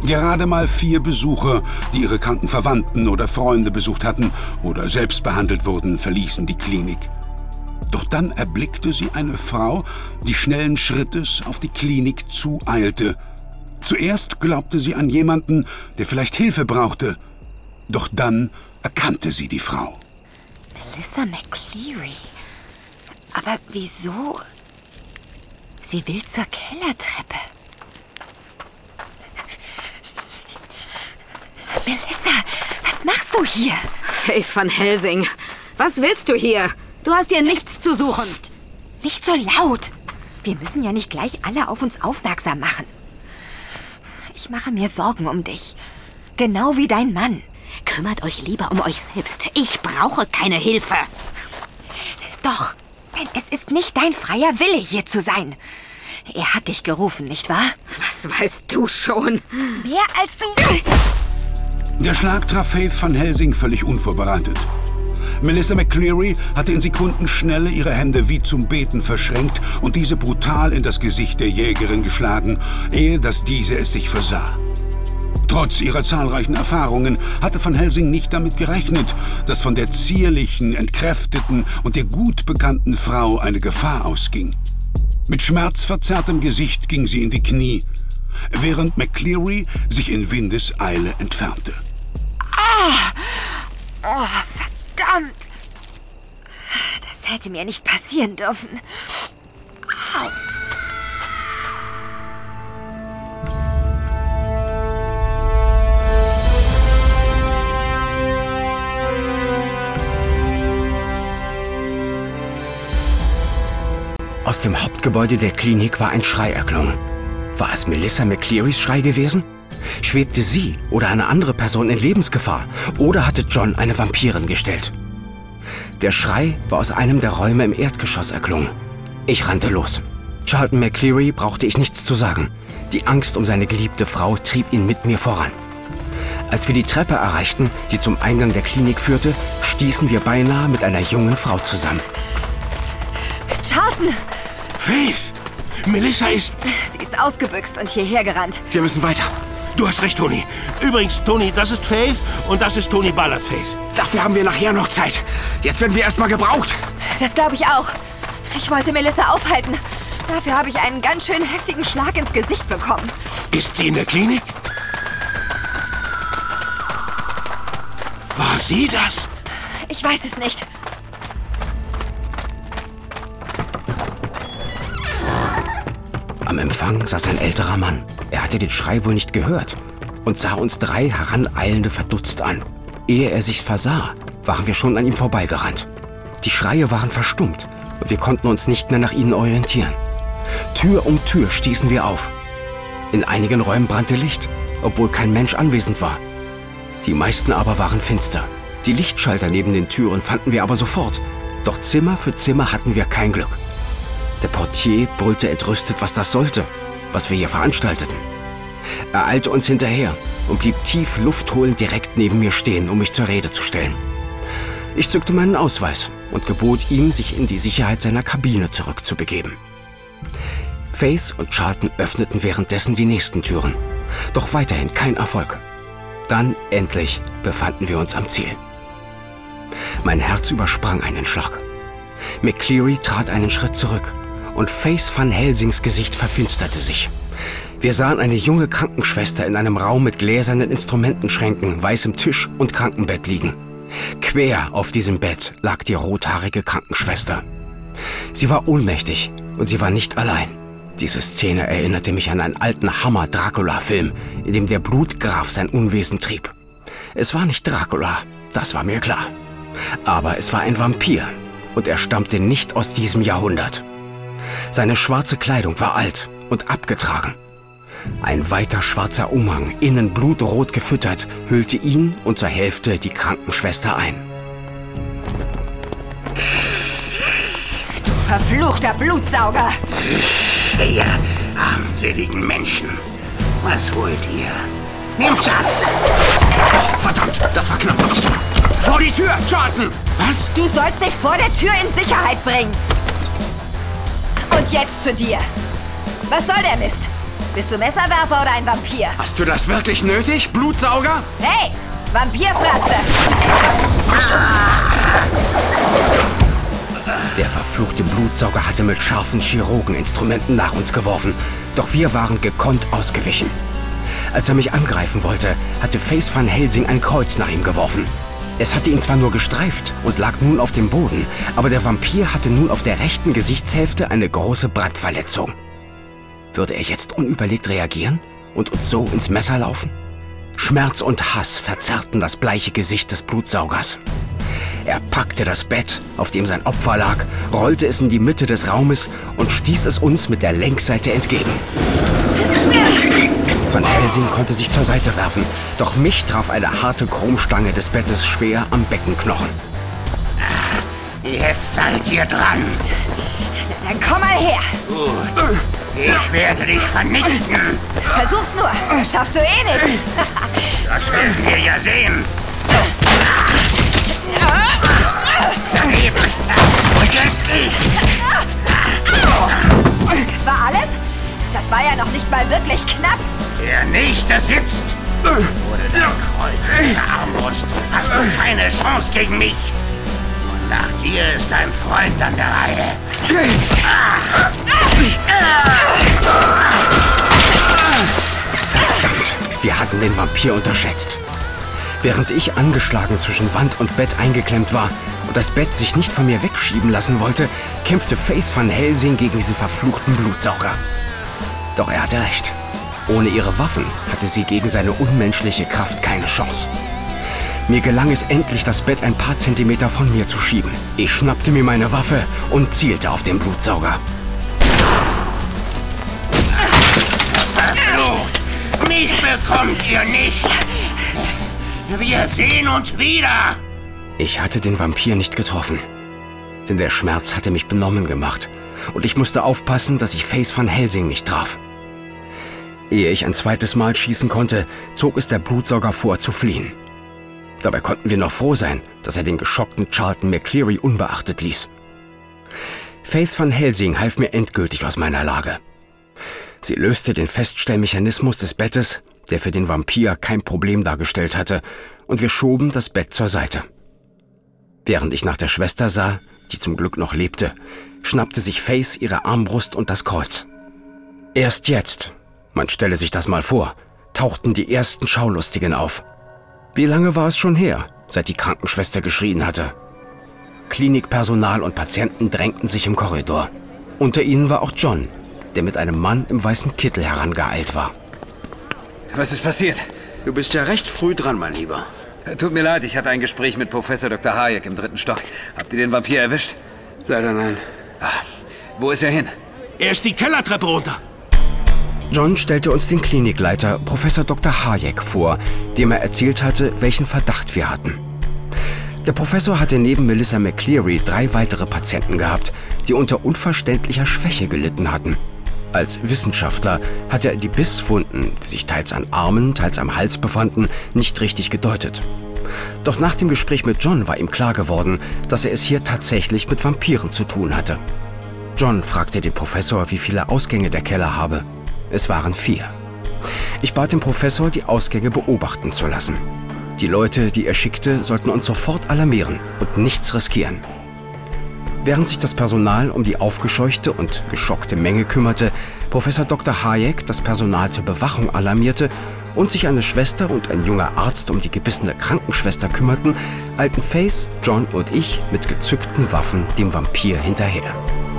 Gerade mal vier Besucher, die ihre kranken Verwandten oder Freunde besucht hatten oder selbst behandelt wurden, verließen die Klinik. Doch dann erblickte sie eine Frau, die schnellen Schrittes auf die Klinik zueilte. Zuerst glaubte sie an jemanden, der vielleicht Hilfe brauchte. Doch dann erkannte sie die Frau. Melissa McCleary. Aber wieso? Sie will zur Kellertreppe. Melissa, was machst du hier? Faith Van Helsing, was willst du hier? Du hast hier nichts zu suchen. Psst, nicht so laut. Wir müssen ja nicht gleich alle auf uns aufmerksam machen. Ich mache mir Sorgen um dich. Genau wie dein Mann. Kümmert euch lieber um euch selbst. Ich brauche keine Hilfe. Doch, denn es ist nicht dein freier Wille, hier zu sein. Er hat dich gerufen, nicht wahr? Was weißt du schon? Mehr als du... Der Schlag traf Faith Van Helsing völlig unvorbereitet. Melissa McCleary hatte in Sekundenschnelle ihre Hände wie zum Beten verschränkt und diese brutal in das Gesicht der Jägerin geschlagen, ehe dass diese es sich versah. Trotz ihrer zahlreichen Erfahrungen hatte Van Helsing nicht damit gerechnet, dass von der zierlichen, entkräfteten und der gut bekannten Frau eine Gefahr ausging. Mit schmerzverzerrtem Gesicht ging sie in die Knie, während McCleary sich in Windeseile entfernte. Ah! Oh, verdammt! Das hätte mir nicht passieren dürfen. Au! Aus dem Hauptgebäude der Klinik war ein Schrei erklungen. War es Melissa McClearys Schrei gewesen? Schwebte sie oder eine andere Person in Lebensgefahr? Oder hatte John eine Vampirin gestellt? Der Schrei war aus einem der Räume im Erdgeschoss erklungen. Ich rannte los. Charlton McCleary brauchte ich nichts zu sagen. Die Angst um seine geliebte Frau trieb ihn mit mir voran. Als wir die Treppe erreichten, die zum Eingang der Klinik führte, stießen wir beinahe mit einer jungen Frau zusammen. Charlton! Faith! Melissa ist... Sie ist ausgebüxt und hierher gerannt. Wir müssen weiter. Du hast recht, Tony. Übrigens, Tony, das ist Faith und das ist Tony Ballard, Faith. Dafür haben wir nachher noch Zeit. Jetzt werden wir erstmal gebraucht. Das glaube ich auch. Ich wollte Melissa aufhalten. Dafür habe ich einen ganz schön heftigen Schlag ins Gesicht bekommen. Ist sie in der Klinik? War sie das? Ich weiß es nicht. Am Empfang saß ein älterer Mann. Er hatte den Schrei wohl nicht gehört und sah uns drei heraneilende verdutzt an. Ehe er sich versah, waren wir schon an ihm vorbeigerannt. Die Schreie waren verstummt und wir konnten uns nicht mehr nach ihnen orientieren. Tür um Tür stießen wir auf. In einigen Räumen brannte Licht, obwohl kein Mensch anwesend war. Die meisten aber waren finster. Die Lichtschalter neben den Türen fanden wir aber sofort. Doch Zimmer für Zimmer hatten wir kein Glück. Der Portier brüllte entrüstet, was das sollte, was wir hier veranstalteten. Er eilte uns hinterher und blieb tief luftholend direkt neben mir stehen, um mich zur Rede zu stellen. Ich zückte meinen Ausweis und gebot ihm, sich in die Sicherheit seiner Kabine zurückzubegeben. Faith und Charlton öffneten währenddessen die nächsten Türen, doch weiterhin kein Erfolg. Dann endlich befanden wir uns am Ziel. Mein Herz übersprang einen Schlag. McCleary trat einen Schritt zurück und Faith Van Helsings Gesicht verfinsterte sich. Wir sahen eine junge Krankenschwester in einem Raum mit gläsernen Instrumentenschränken, weißem Tisch und Krankenbett liegen. Quer auf diesem Bett lag die rothaarige Krankenschwester. Sie war ohnmächtig und sie war nicht allein. Diese Szene erinnerte mich an einen alten Hammer-Dracula-Film, in dem der Blutgraf sein Unwesen trieb. Es war nicht Dracula, das war mir klar. Aber es war ein Vampir und er stammte nicht aus diesem Jahrhundert. Seine schwarze Kleidung war alt und abgetragen. Ein weiter schwarzer Umhang, innen blutrot gefüttert, hüllte ihn und zur Hälfte die Krankenschwester ein. Du verfluchter Blutsauger! Ihr armseligen Menschen, was wollt ihr? Nehmt das! Oh, verdammt, das war knapp. Vor die Tür, Charlton! Was? Du sollst dich vor der Tür in Sicherheit bringen. Und jetzt zu dir. Was soll der Mist? Bist du Messerwerfer oder ein Vampir? Hast du das wirklich nötig, Blutsauger? Hey, Vampirfratze! Der verfluchte Blutsauger hatte mit scharfen Chirurgeninstrumenten nach uns geworfen, doch wir waren gekonnt ausgewichen. Als er mich angreifen wollte, hatte Face Van Helsing ein Kreuz nach ihm geworfen. Es hatte ihn zwar nur gestreift und lag nun auf dem Boden, aber der Vampir hatte nun auf der rechten Gesichtshälfte eine große Brandverletzung. Würde er jetzt unüberlegt reagieren und uns so ins Messer laufen? Schmerz und Hass verzerrten das bleiche Gesicht des Blutsaugers. Er packte das Bett, auf dem sein Opfer lag, rollte es in die Mitte des Raumes und stieß es uns mit der Längsseite entgegen. Van Helsing konnte sich zur Seite werfen, doch mich traf eine harte Chromstange des Bettes schwer am Beckenknochen. Jetzt seid ihr dran. Na dann komm mal her. Gut. Ich werde dich vernichten. Versuch's nur. Das schaffst du eh nicht. Das werden wir ja sehen. Daneben. Und jetzt ich. Das war alles? Das war ja noch nicht mal wirklich knapp. Der Nächste sitzt. Ohne dein Kreuz in der Armbrust hast du keine Chance gegen mich. Und nach dir ist dein Freund an der Reihe. Verdammt, wir hatten den Vampir unterschätzt. Während ich angeschlagen zwischen Wand und Bett eingeklemmt war und das Bett sich nicht von mir wegschieben lassen wollte, kämpfte Face Van Helsing gegen diesen verfluchten Blutsauger. Doch er hatte recht. Ohne ihre Waffen hatte sie gegen seine unmenschliche Kraft keine Chance. Mir gelang es endlich, das Bett ein paar Zentimeter von mir zu schieben. Ich schnappte mir meine Waffe und zielte auf den Blutsauger. Verflucht! Mich bekommt ihr nicht! Wir sehen uns wieder! Ich hatte den Vampir nicht getroffen, denn der Schmerz hatte mich benommen gemacht und ich musste aufpassen, dass ich Face Van Helsing nicht traf. Ehe ich ein zweites Mal schießen konnte, zog es der Blutsauger vor, zu fliehen. Dabei konnten wir noch froh sein, dass er den geschockten Charlton McCleary unbeachtet ließ. Face Van Helsing half mir endgültig aus meiner Lage. Sie löste den Feststellmechanismus des Bettes, der für den Vampir kein Problem dargestellt hatte, und wir schoben das Bett zur Seite. Während ich nach der Schwester sah, die zum Glück noch lebte, schnappte sich Face ihre Armbrust und das Kreuz. Erst jetzt, man stelle sich das mal vor, tauchten die ersten Schaulustigen auf. Wie lange war es schon her, seit die Krankenschwester geschrien hatte? Klinikpersonal und Patienten drängten sich im Korridor. Unter ihnen war auch John, der mit einem Mann im weißen Kittel herangeeilt war. Was ist passiert? Du bist ja recht früh dran, mein Lieber. Tut mir leid, ich hatte ein Gespräch mit Professor Doktor Hayek im dritten Stock. Habt ihr den Vampir erwischt? Leider nein. Ach, wo ist er hin? Er ist die Kellertreppe runter. John stellte uns den Klinikleiter Professor Doktor Hayek vor, dem er erzählt hatte, welchen Verdacht wir hatten. Der Professor hatte neben Melissa McCleary drei weitere Patienten gehabt, die unter unverständlicher Schwäche gelitten hatten. Als Wissenschaftler hatte er die Bisswunden, die sich teils an Armen, teils am Hals befanden, nicht richtig gedeutet. Doch nach dem Gespräch mit John war ihm klar geworden, dass er es hier tatsächlich mit Vampiren zu tun hatte. John fragte den Professor, wie viele Ausgänge der Keller habe. Es waren vier. Ich bat den Professor, die Ausgänge beobachten zu lassen. Die Leute, die er schickte, sollten uns sofort alarmieren und nichts riskieren. Während sich das Personal um die aufgescheuchte und geschockte Menge kümmerte, Professor Doktor Hayek das Personal zur Bewachung alarmierte und sich eine Schwester und ein junger Arzt um die gebissene Krankenschwester kümmerten, eilten Face, John und ich mit gezückten Waffen dem Vampir hinterher.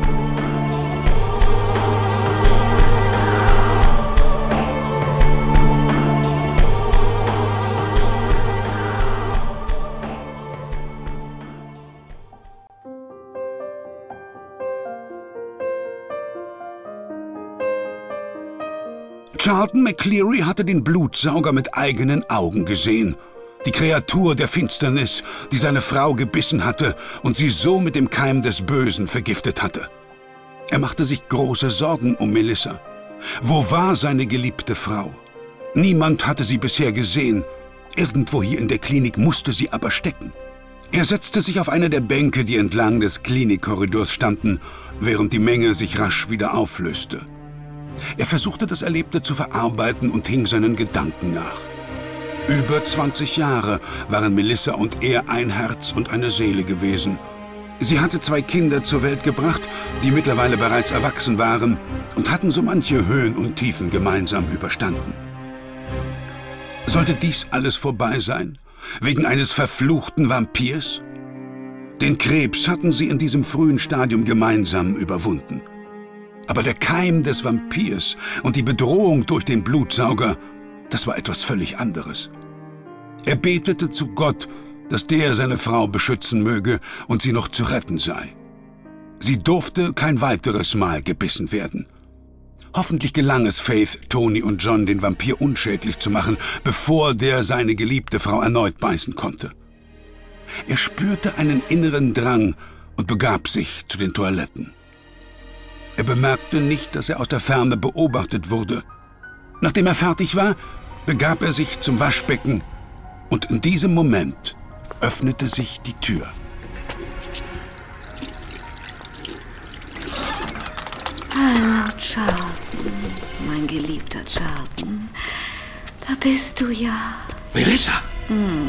Charlton McCleary hatte den Blutsauger mit eigenen Augen gesehen. Die Kreatur der Finsternis, die seine Frau gebissen hatte und sie so mit dem Keim des Bösen vergiftet hatte. Er machte sich große Sorgen um Melissa. Wo war seine geliebte Frau? Niemand hatte sie bisher gesehen. Irgendwo hier in der Klinik musste sie aber stecken. Er setzte sich auf eine der Bänke, die entlang des Klinikkorridors standen, während die Menge sich rasch wieder auflöste. Er versuchte das Erlebte zu verarbeiten und hing seinen Gedanken nach. Über zwanzig Jahre waren Melissa und er ein Herz und eine Seele gewesen. Sie hatte zwei Kinder zur Welt gebracht, die mittlerweile bereits erwachsen waren und hatten so manche Höhen und Tiefen gemeinsam überstanden. Sollte dies alles vorbei sein? Wegen eines verfluchten Vampirs? Den Krebs hatten sie in diesem frühen Stadium gemeinsam überwunden. Aber der Keim des Vampirs und die Bedrohung durch den Blutsauger, das war etwas völlig anderes. Er betete zu Gott, dass der seine Frau beschützen möge und sie noch zu retten sei. Sie durfte kein weiteres Mal gebissen werden. Hoffentlich gelang es Faith, Tony und John, den Vampir unschädlich zu machen, bevor der seine geliebte Frau erneut beißen konnte. Er spürte einen inneren Drang und begab sich zu den Toiletten. Er bemerkte nicht, dass er aus der Ferne beobachtet wurde. Nachdem er fertig war, begab er sich zum Waschbecken und in diesem Moment öffnete sich die Tür. Hallo, Charlton, mein geliebter Charlton. Da bist du ja. Melissa! Hm.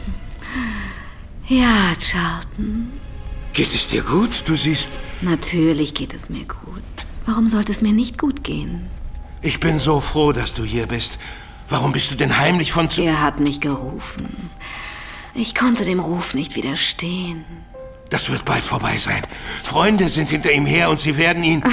Ja, Charlton. Geht es dir gut? Du siehst... Natürlich geht es mir gut. Warum sollte es mir nicht gut gehen? Ich bin so froh, dass du hier bist. Warum bist du denn heimlich von zu... Er hat mich gerufen. Ich konnte dem Ruf nicht widerstehen. Das wird bald vorbei sein. Freunde sind hinter ihm her und sie werden ihn...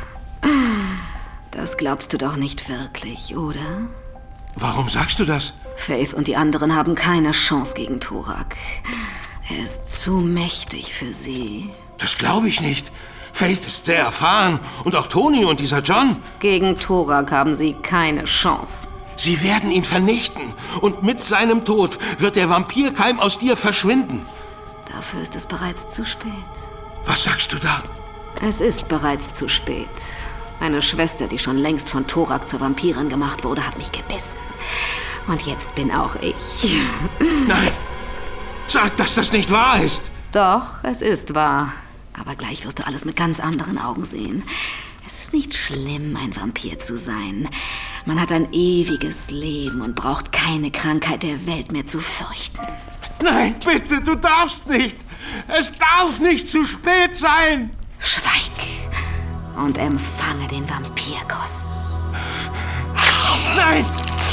Das glaubst du doch nicht wirklich, oder? Warum sagst du das? Faith und die anderen haben keine Chance gegen Torak. Er ist zu mächtig für sie. Das glaube ich nicht. Faith ist sehr erfahren und auch Tony und dieser John. Gegen Torak haben sie keine Chance. Sie werden ihn vernichten und mit seinem Tod wird der Vampirkeim aus dir verschwinden. Dafür ist es bereits zu spät. Was sagst du da? Es ist bereits zu spät. Meine Schwester, die schon längst von Torak zur Vampirin gemacht wurde, hat mich gebissen. Und jetzt bin auch ich. Nein! Sag, dass das nicht wahr ist! Doch, es ist wahr. Aber gleich wirst du alles mit ganz anderen Augen sehen. Es ist nicht schlimm, ein Vampir zu sein. Man hat ein ewiges Leben und braucht keine Krankheit der Welt mehr zu fürchten. Nein, bitte, du darfst nicht! Es darf nicht zu spät sein! Schweig und empfange den Vampirkuss. Nein!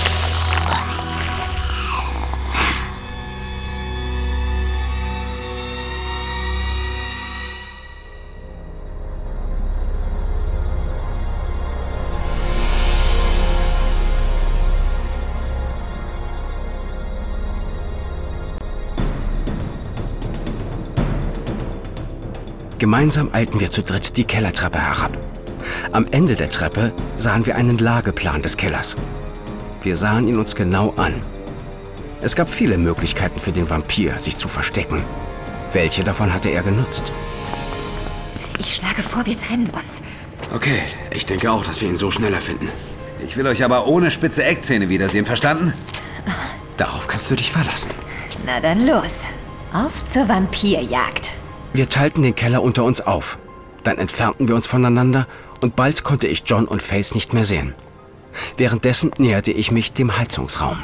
Gemeinsam eilten wir zu dritt die Kellertreppe herab. Am Ende der Treppe sahen wir einen Lageplan des Kellers. Wir sahen ihn uns genau an. Es gab viele Möglichkeiten für den Vampir, sich zu verstecken. Welche davon hatte er genutzt? Ich schlage vor, wir trennen uns. Okay, ich denke auch, dass wir ihn so schneller finden. Ich will euch aber ohne spitze Eckzähne wiedersehen, verstanden? Darauf kannst du dich verlassen. Na dann los. Auf zur Vampirjagd. Wir teilten den Keller unter uns auf. Dann entfernten wir uns voneinander und bald konnte ich John und Faith nicht mehr sehen. Währenddessen näherte ich mich dem Heizungsraum.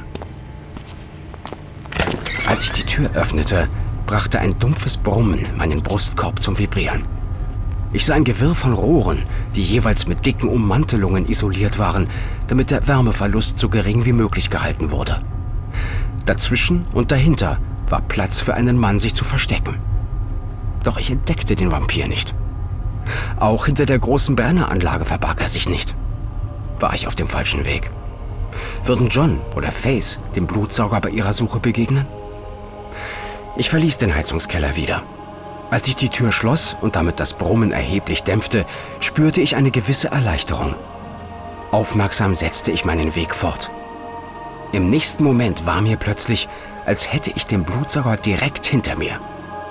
Als ich die Tür öffnete, brachte ein dumpfes Brummen meinen Brustkorb zum Vibrieren. Ich sah ein Gewirr von Rohren, die jeweils mit dicken Ummantelungen isoliert waren, damit der Wärmeverlust so gering wie möglich gehalten wurde. Dazwischen und dahinter war Platz für einen Mann, sich zu verstecken. Doch ich entdeckte den Vampir nicht. Auch hinter der großen Brenneranlage verbarg er sich nicht. War ich auf dem falschen Weg? Würden John oder Faith dem Blutsauger bei ihrer Suche begegnen? Ich verließ den Heizungskeller wieder. Als ich die Tür schloss und damit das Brummen erheblich dämpfte, spürte ich eine gewisse Erleichterung. Aufmerksam setzte ich meinen Weg fort. Im nächsten Moment war mir plötzlich, als hätte ich den Blutsauger direkt hinter mir.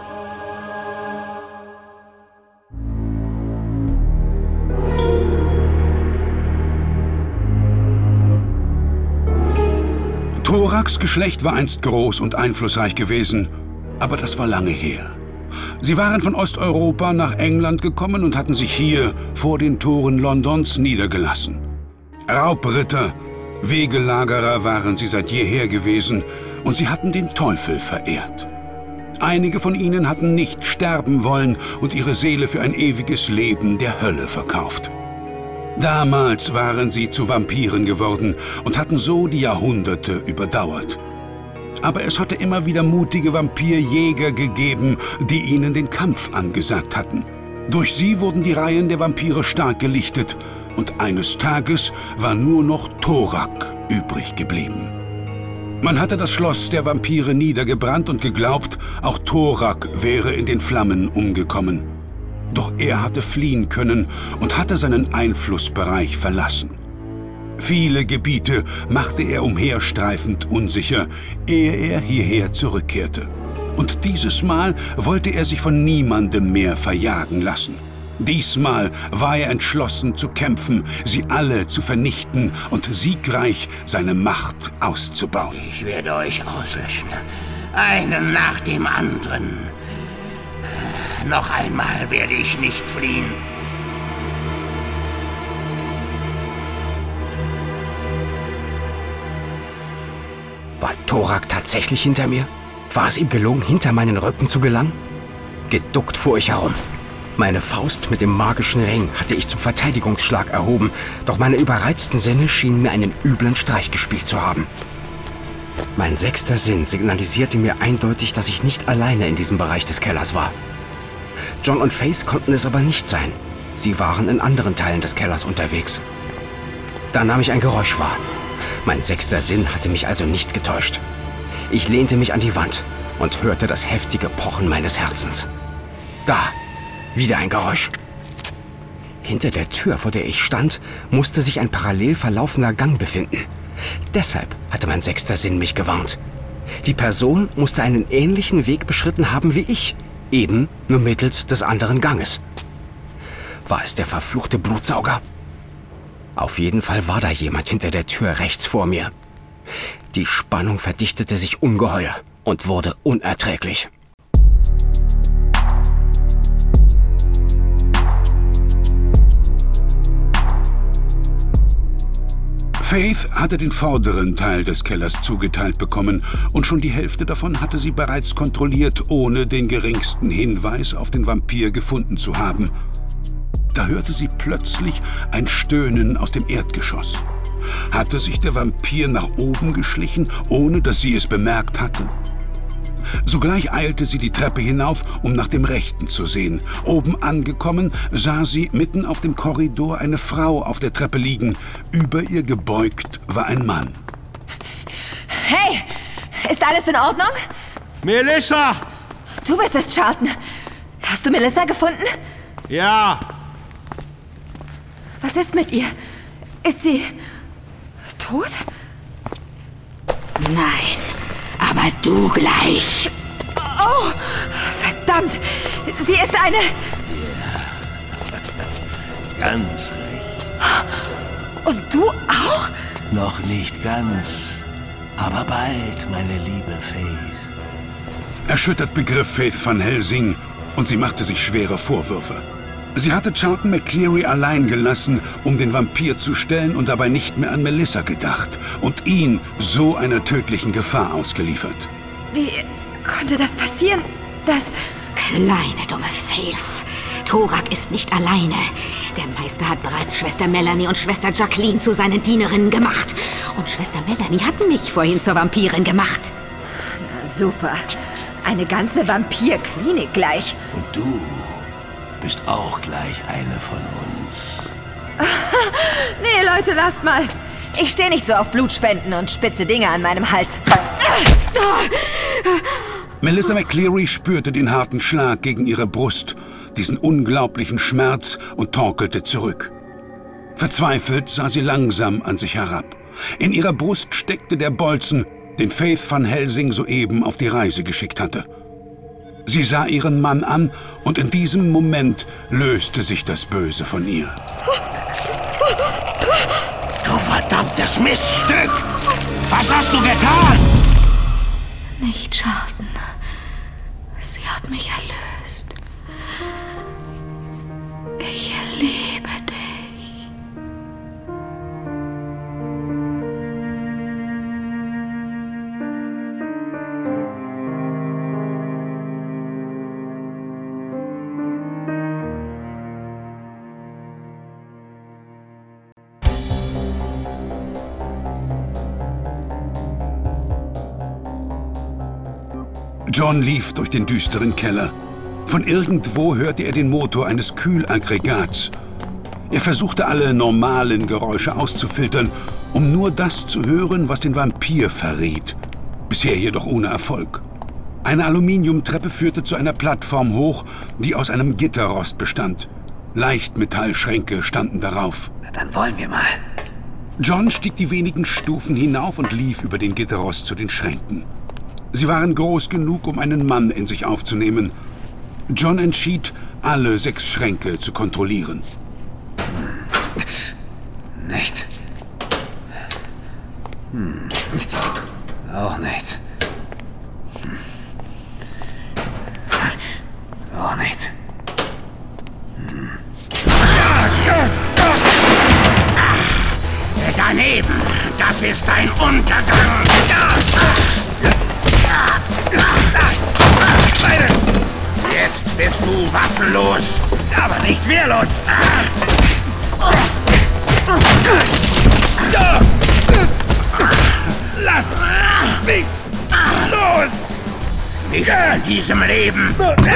Toraks Geschlecht war einst groß und einflussreich gewesen, aber das war lange her. Sie waren von Osteuropa nach England gekommen und hatten sich hier vor den Toren Londons niedergelassen. Raubritter, Wegelagerer waren sie seit jeher gewesen und sie hatten den Teufel verehrt. Einige von ihnen hatten nicht sterben wollen und ihre Seele für ein ewiges Leben der Hölle verkauft. Damals waren sie zu Vampiren geworden und hatten so die Jahrhunderte überdauert. Aber es hatte immer wieder mutige Vampirjäger gegeben, die ihnen den Kampf angesagt hatten. Durch sie wurden die Reihen der Vampire stark gelichtet und eines Tages war nur noch Thorak übrig geblieben. Man hatte das Schloss der Vampire niedergebrannt und geglaubt, auch Thorak wäre in den Flammen umgekommen. Doch er hatte fliehen können und hatte seinen Einflussbereich verlassen. Viele Gebiete machte er umherstreifend unsicher, ehe er hierher zurückkehrte. Und dieses Mal wollte er sich von niemandem mehr verjagen lassen. Diesmal war er entschlossen zu kämpfen, sie alle zu vernichten und siegreich seine Macht auszubauen. Ich werde euch auslöschen, einen nach dem anderen. Noch einmal werde ich nicht fliehen. War Thorak tatsächlich hinter mir? War es ihm gelungen, hinter meinen Rücken zu gelangen? Geduckt fuhr ich herum. Meine Faust mit dem magischen Ring hatte ich zum Verteidigungsschlag erhoben, doch meine überreizten Sinne schienen mir einen üblen Streich gespielt zu haben. Mein sechster Sinn signalisierte mir eindeutig, dass ich nicht alleine in diesem Bereich des Kellers war. John und Faith konnten es aber nicht sein. Sie waren in anderen Teilen des Kellers unterwegs. Da nahm ich ein Geräusch wahr. Mein sechster Sinn hatte mich also nicht getäuscht. Ich lehnte mich an die Wand und hörte das heftige Pochen meines Herzens. Da, wieder ein Geräusch. Hinter der Tür, vor der ich stand, musste sich ein parallel verlaufender Gang befinden. Deshalb hatte mein sechster Sinn mich gewarnt. Die Person musste einen ähnlichen Weg beschritten haben wie ich, eben nur mittels des anderen Ganges. War es der verfluchte Blutsauger? Auf jeden Fall war da jemand hinter der Tür rechts vor mir. Die Spannung verdichtete sich ungeheuer und wurde unerträglich. Faith hatte den vorderen Teil des Kellers zugeteilt bekommen und schon die Hälfte davon hatte sie bereits kontrolliert, ohne den geringsten Hinweis auf den Vampir gefunden zu haben. Da hörte sie plötzlich ein Stöhnen aus dem Erdgeschoss. Hatte sich der Vampir nach oben geschlichen, ohne dass sie es bemerkt hatte? Sogleich eilte sie die Treppe hinauf, um nach dem Rechten zu sehen. Oben angekommen, sah sie mitten auf dem Korridor eine Frau auf der Treppe liegen. Über ihr gebeugt war ein Mann. Hey, ist alles in Ordnung? Melissa! Du bist es, Charlton. Hast du Melissa gefunden? Ja. Was ist mit ihr? Ist sie tot? Nein, aber du gleich. Oh, verdammt. Sie ist eine... Ja, ganz recht. Und du auch? Noch nicht ganz, aber bald, meine liebe Faith. Erschüttert begriff Faith Van Helsing und sie machte sich schwere Vorwürfe. Sie hatte Charlton McCleary allein gelassen, um den Vampir zu stellen und dabei nicht mehr an Melissa gedacht und ihn so einer tödlichen Gefahr ausgeliefert. Wie konnte das passieren, dass... Kleine, dumme Faith. Thorak ist nicht alleine. Der Meister hat bereits Schwester Melanie und Schwester Jacqueline zu seinen Dienerinnen gemacht. Und Schwester Melanie hat mich vorhin zur Vampirin gemacht. Na super. Eine ganze Vampirklinik gleich. Und du bist auch gleich eine von uns. Nee, Leute, lasst mal. Ich stehe nicht so auf Blutspenden und spitze Dinge an meinem Hals. Melissa McCleary spürte den harten Schlag gegen ihre Brust, diesen unglaublichen Schmerz und torkelte zurück. Verzweifelt sah sie langsam an sich herab. In ihrer Brust steckte der Bolzen, den Faith Van Helsing soeben auf die Reise geschickt hatte. Sie sah ihren Mann an und in diesem Moment löste sich das Böse von ihr. Du verdammtes Miststück! Was hast du getan? Nicht Charlton. Sie hat mich erlöst. Ich liebe dich. John lief durch den düsteren Keller. Von irgendwo hörte er den Motor eines Kühlaggregats. Er versuchte, alle normalen Geräusche auszufiltern, um nur das zu hören, was den Vampir verriet. Bisher jedoch ohne Erfolg. Eine Aluminiumtreppe führte zu einer Plattform hoch, die aus einem Gitterrost bestand. Leichtmetallschränke standen darauf. Na, dann wollen wir mal. John stieg die wenigen Stufen hinauf und lief über den Gitterrost zu den Schränken. Sie waren groß genug, um einen Mann in sich aufzunehmen. John entschied, alle sechs Schränke zu kontrollieren. Nichts. Hm. Auch nichts. Hm. Auch nichts. Hm. Daneben, das ist ein Untergang. Jetzt bist du waffenlos, aber nicht wehrlos. Lass mich los! Nicht in diesem Leben!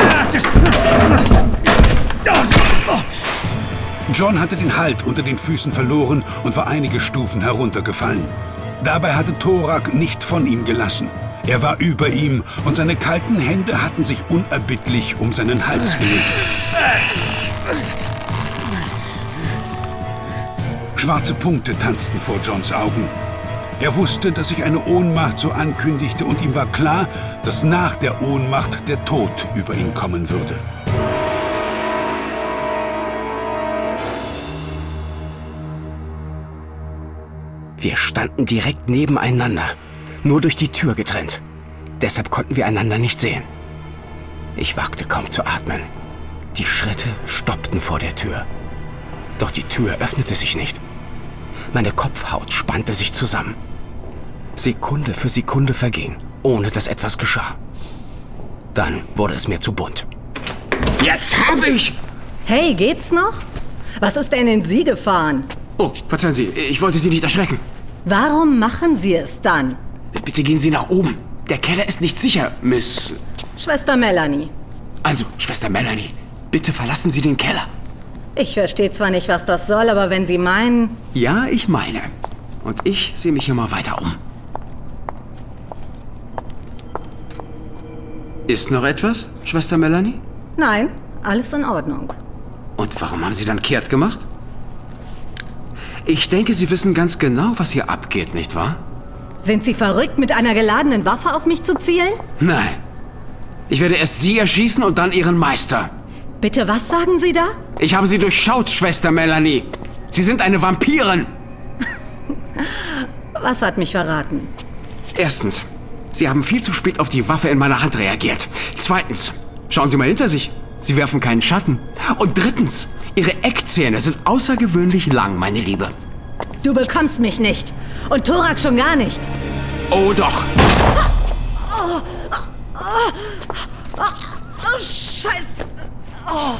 John hatte den Halt unter den Füßen verloren und war einige Stufen heruntergefallen. Dabei hatte Torak nicht von ihm gelassen. Er war über ihm und seine kalten Hände hatten sich unerbittlich um seinen Hals gelegt. Schwarze Punkte tanzten vor Johns Augen. Er wusste, dass sich eine Ohnmacht so ankündigte und ihm war klar, dass nach der Ohnmacht der Tod über ihn kommen würde. Wir standen direkt nebeneinander, nur durch die Tür getrennt. Deshalb konnten wir einander nicht sehen. Ich wagte kaum zu atmen. Die Schritte stoppten vor der Tür. Doch die Tür öffnete sich nicht. Meine Kopfhaut spannte sich zusammen. Sekunde für Sekunde verging, ohne dass etwas geschah. Dann wurde es mir zu bunt. Jetzt hab ich... Hey, geht's noch? Was ist denn in Sie gefahren? Oh, verzeihen Sie, ich wollte Sie nicht erschrecken. Warum machen Sie es dann? Bitte gehen Sie nach oben. Der Keller ist nicht sicher, Miss... Schwester Melanie. Also, Schwester Melanie, bitte verlassen Sie den Keller. Ich verstehe zwar nicht, was das soll, aber wenn Sie meinen... Ja, ich meine. Und ich sehe mich hier mal weiter um. Ist noch etwas, Schwester Melanie? Nein, alles in Ordnung. Und warum haben Sie dann kehrt gemacht? Ich denke, Sie wissen ganz genau, was hier abgeht, nicht wahr? Sind Sie verrückt, mit einer geladenen Waffe auf mich zu zielen? Nein. Ich werde erst Sie erschießen und dann Ihren Meister. Bitte, was sagen Sie da? Ich habe Sie durchschaut, Schwester Melanie. Sie sind eine Vampirin. Was hat mich verraten? Erstens, Sie haben viel zu spät auf die Waffe in meiner Hand reagiert. Zweitens, schauen Sie mal hinter sich. Sie werfen keinen Schatten. Und drittens, Ihre Eckzähne sind außergewöhnlich lang, meine Liebe. Du bekommst mich nicht. Und Torak schon gar nicht. Oh doch. Oh, oh, oh, oh, oh Scheiße. Oh.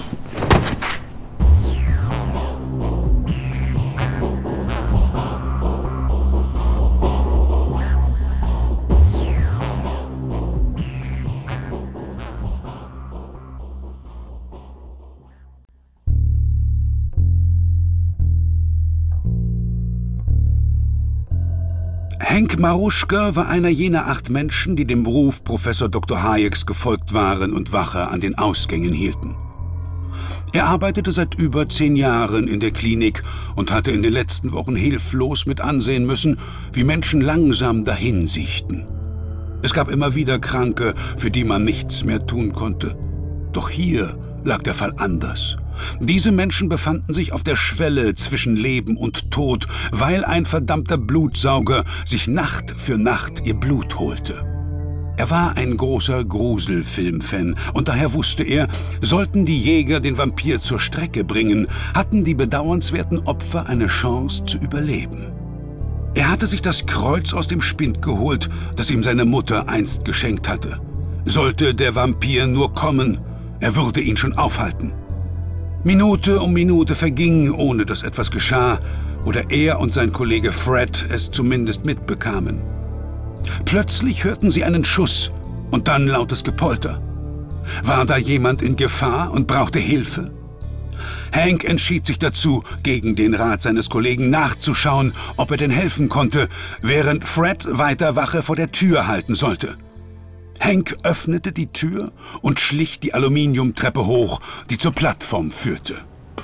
Henk Maruschka war einer jener acht Menschen, die dem Ruf Professor Doktor Hayeks gefolgt waren und Wache an den Ausgängen hielten. Er arbeitete seit über zehn Jahren in der Klinik und hatte in den letzten Wochen hilflos mit ansehen müssen, wie Menschen langsam dahinsiechten. Es gab immer wieder Kranke, für die man nichts mehr tun konnte. Doch hier lag der Fall anders. Diese Menschen befanden sich auf der Schwelle zwischen Leben und Tod, weil ein verdammter Blutsauger sich Nacht für Nacht ihr Blut holte. Er war ein großer Gruselfilm-Fan und daher wusste er, sollten die Jäger den Vampir zur Strecke bringen, hatten die bedauernswerten Opfer eine Chance zu überleben. Er hatte sich das Kreuz aus dem Spind geholt, das ihm seine Mutter einst geschenkt hatte. Sollte der Vampir nur kommen, er würde ihn schon aufhalten. Minute um Minute verging, ohne dass etwas geschah, oder er und sein Kollege Fred es zumindest mitbekamen. Plötzlich hörten sie einen Schuss und dann lautes Gepolter. War da jemand in Gefahr und brauchte Hilfe? Hank entschied sich dazu, gegen den Rat seines Kollegen nachzuschauen, ob er denn helfen konnte, während Fred weiter Wache vor der Tür halten sollte. Hank öffnete die Tür und schlich die Aluminiumtreppe hoch, die zur Plattform führte.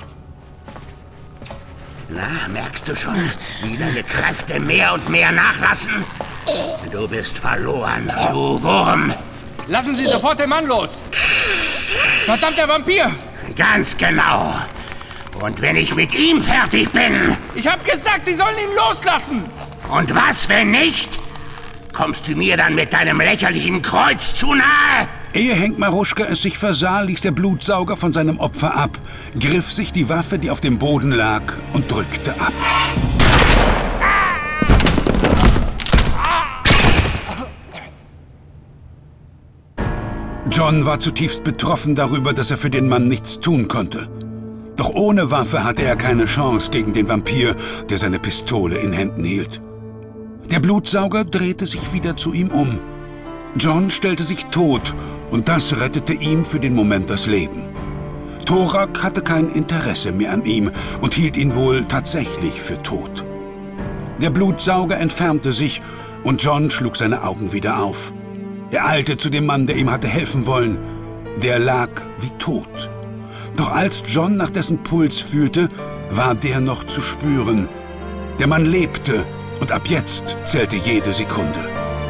Na, merkst du schon, wie deine Kräfte mehr und mehr nachlassen? Du bist verloren, du Wurm. Lassen Sie sofort den Mann los! Verdammter Vampir! Ganz genau. Und wenn ich mit ihm fertig bin... Ich hab gesagt, Sie sollen ihn loslassen! Und was, wenn nicht? Kommst du mir dann mit deinem lächerlichen Kreuz zu nahe? Ehe Hank Maruschka es sich versah, ließ der Blutsauger von seinem Opfer ab, griff sich die Waffe, die auf dem Boden lag, und drückte ab. John war zutiefst betroffen darüber, dass er für den Mann nichts tun konnte. Doch ohne Waffe hatte er keine Chance gegen den Vampir, der seine Pistole in Händen hielt. Der Blutsauger drehte sich wieder zu ihm um. John stellte sich tot und das rettete ihm für den Moment das Leben. Torak hatte kein Interesse mehr an ihm und hielt ihn wohl tatsächlich für tot. Der Blutsauger entfernte sich und John schlug seine Augen wieder auf. Er eilte zu dem Mann, der ihm hatte helfen wollen. Der lag wie tot. Doch als John nach dessen Puls fühlte, war der noch zu spüren. Der Mann lebte und ab jetzt zählte jede Sekunde.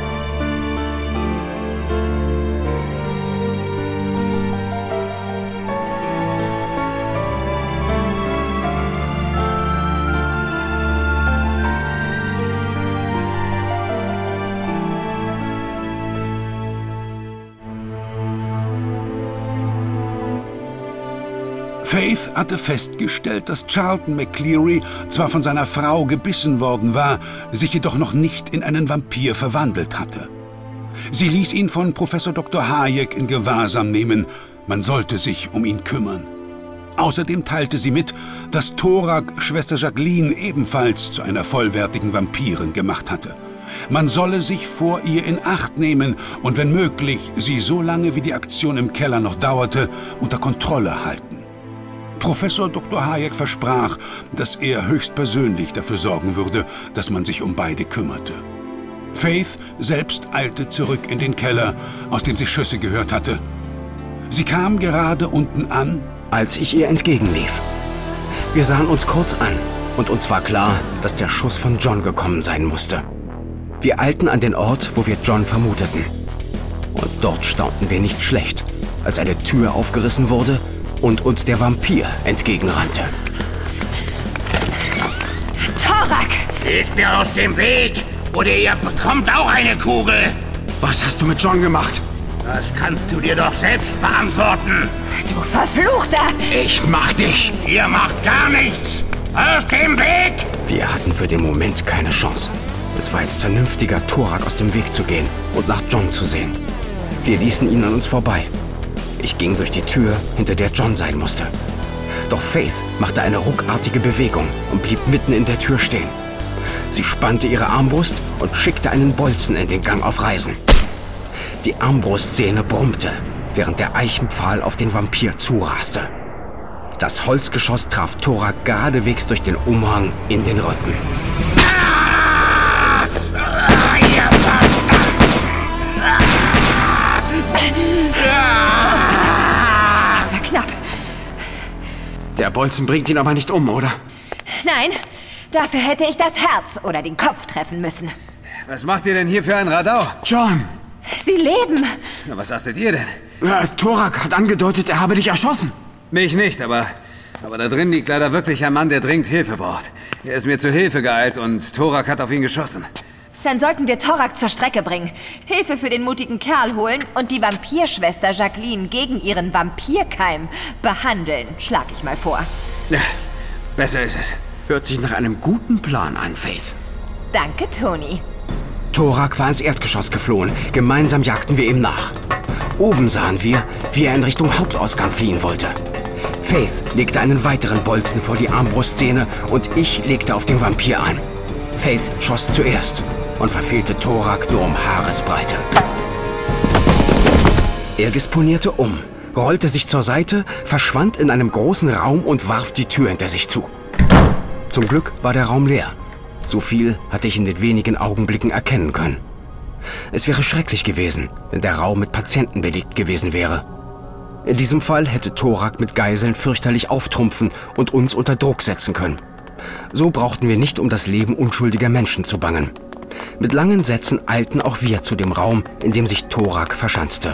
Faith hatte festgestellt, dass Charlton McCleary zwar von seiner Frau gebissen worden war, sich jedoch noch nicht in einen Vampir verwandelt hatte. Sie ließ ihn von Professor Doktor Hayek in Gewahrsam nehmen. Man sollte sich um ihn kümmern. Außerdem teilte sie mit, dass Torak Schwester Jacqueline ebenfalls zu einer vollwertigen Vampirin gemacht hatte. Man solle sich vor ihr in Acht nehmen und wenn möglich, sie so lange wie die Aktion im Keller noch dauerte, unter Kontrolle halten. Professor Doktor Hayek versprach, dass er höchstpersönlich dafür sorgen würde, dass man sich um beide kümmerte. Faith selbst eilte zurück in den Keller, aus dem sie Schüsse gehört hatte. Sie kam gerade unten an, als ich ihr entgegenlief. Wir sahen uns kurz an und uns war klar, dass der Schuss von John gekommen sein musste. Wir eilten an den Ort, wo wir John vermuteten. Und dort staunten wir nicht schlecht, als eine Tür aufgerissen wurde und uns der Vampir entgegenrannte. Torak! Geht mir aus dem Weg, oder ihr bekommt auch eine Kugel! Was hast du mit John gemacht? Das kannst du dir doch selbst beantworten! Du Verfluchter! Ich mach dich! Ihr macht gar nichts! Aus dem Weg! Wir hatten für den Moment keine Chance. Es war jetzt vernünftiger, Torak aus dem Weg zu gehen und nach John zu sehen. Wir ließen ihn an uns vorbei. Ich ging durch die Tür, hinter der John sein musste. Doch Faith machte eine ruckartige Bewegung und blieb mitten in der Tür stehen. Sie spannte ihre Armbrust und schickte einen Bolzen in den Gang auf Reisen. Die Armbrustsehne brummte, während der Eichenpfahl auf den Vampir zuraste. Das Holzgeschoss traf Torak geradewegs durch den Umhang in den Rücken. Das war knapp. Der Bolzen bringt ihn aber nicht um, oder? Nein, dafür hätte ich das Herz oder den Kopf treffen müssen. Was macht ihr denn hier für ein Radau? John! Sie leben! Na, was achtet ihr denn? Ja, Torak hat angedeutet, er habe dich erschossen. Mich nicht, aber... Aber da drin liegt leider wirklich ein Mann, der dringend Hilfe braucht. Er ist mir zu Hilfe geeilt und Torak hat auf ihn geschossen. Dann sollten wir Torak zur Strecke bringen, Hilfe für den mutigen Kerl holen und die Vampirschwester Jacqueline gegen ihren Vampirkeim behandeln, schlag ich mal vor. Ja, besser ist es. Hört sich nach einem guten Plan an, Faith. Danke, Toni. Torak war ins Erdgeschoss geflohen. Gemeinsam jagten wir ihm nach. Oben sahen wir, wie er in Richtung Hauptausgang fliehen wollte. Faith legte einen weiteren Bolzen vor die Armbrustsehne und ich legte auf den Vampir an. Faith schoss zuerst und verfehlte Torak nur um Haaresbreite. Er disponierte um, rollte sich zur Seite, verschwand in einem großen Raum und warf die Tür hinter sich zu. Zum Glück war der Raum leer. So viel hatte ich in den wenigen Augenblicken erkennen können. Es wäre schrecklich gewesen, wenn der Raum mit Patienten belegt gewesen wäre. In diesem Fall hätte Torak mit Geiseln fürchterlich auftrumpfen und uns unter Druck setzen können. So brauchten wir nicht um das Leben unschuldiger Menschen zu bangen. Mit langen Sätzen eilten auch wir zu dem Raum, in dem sich Torak verschanzte.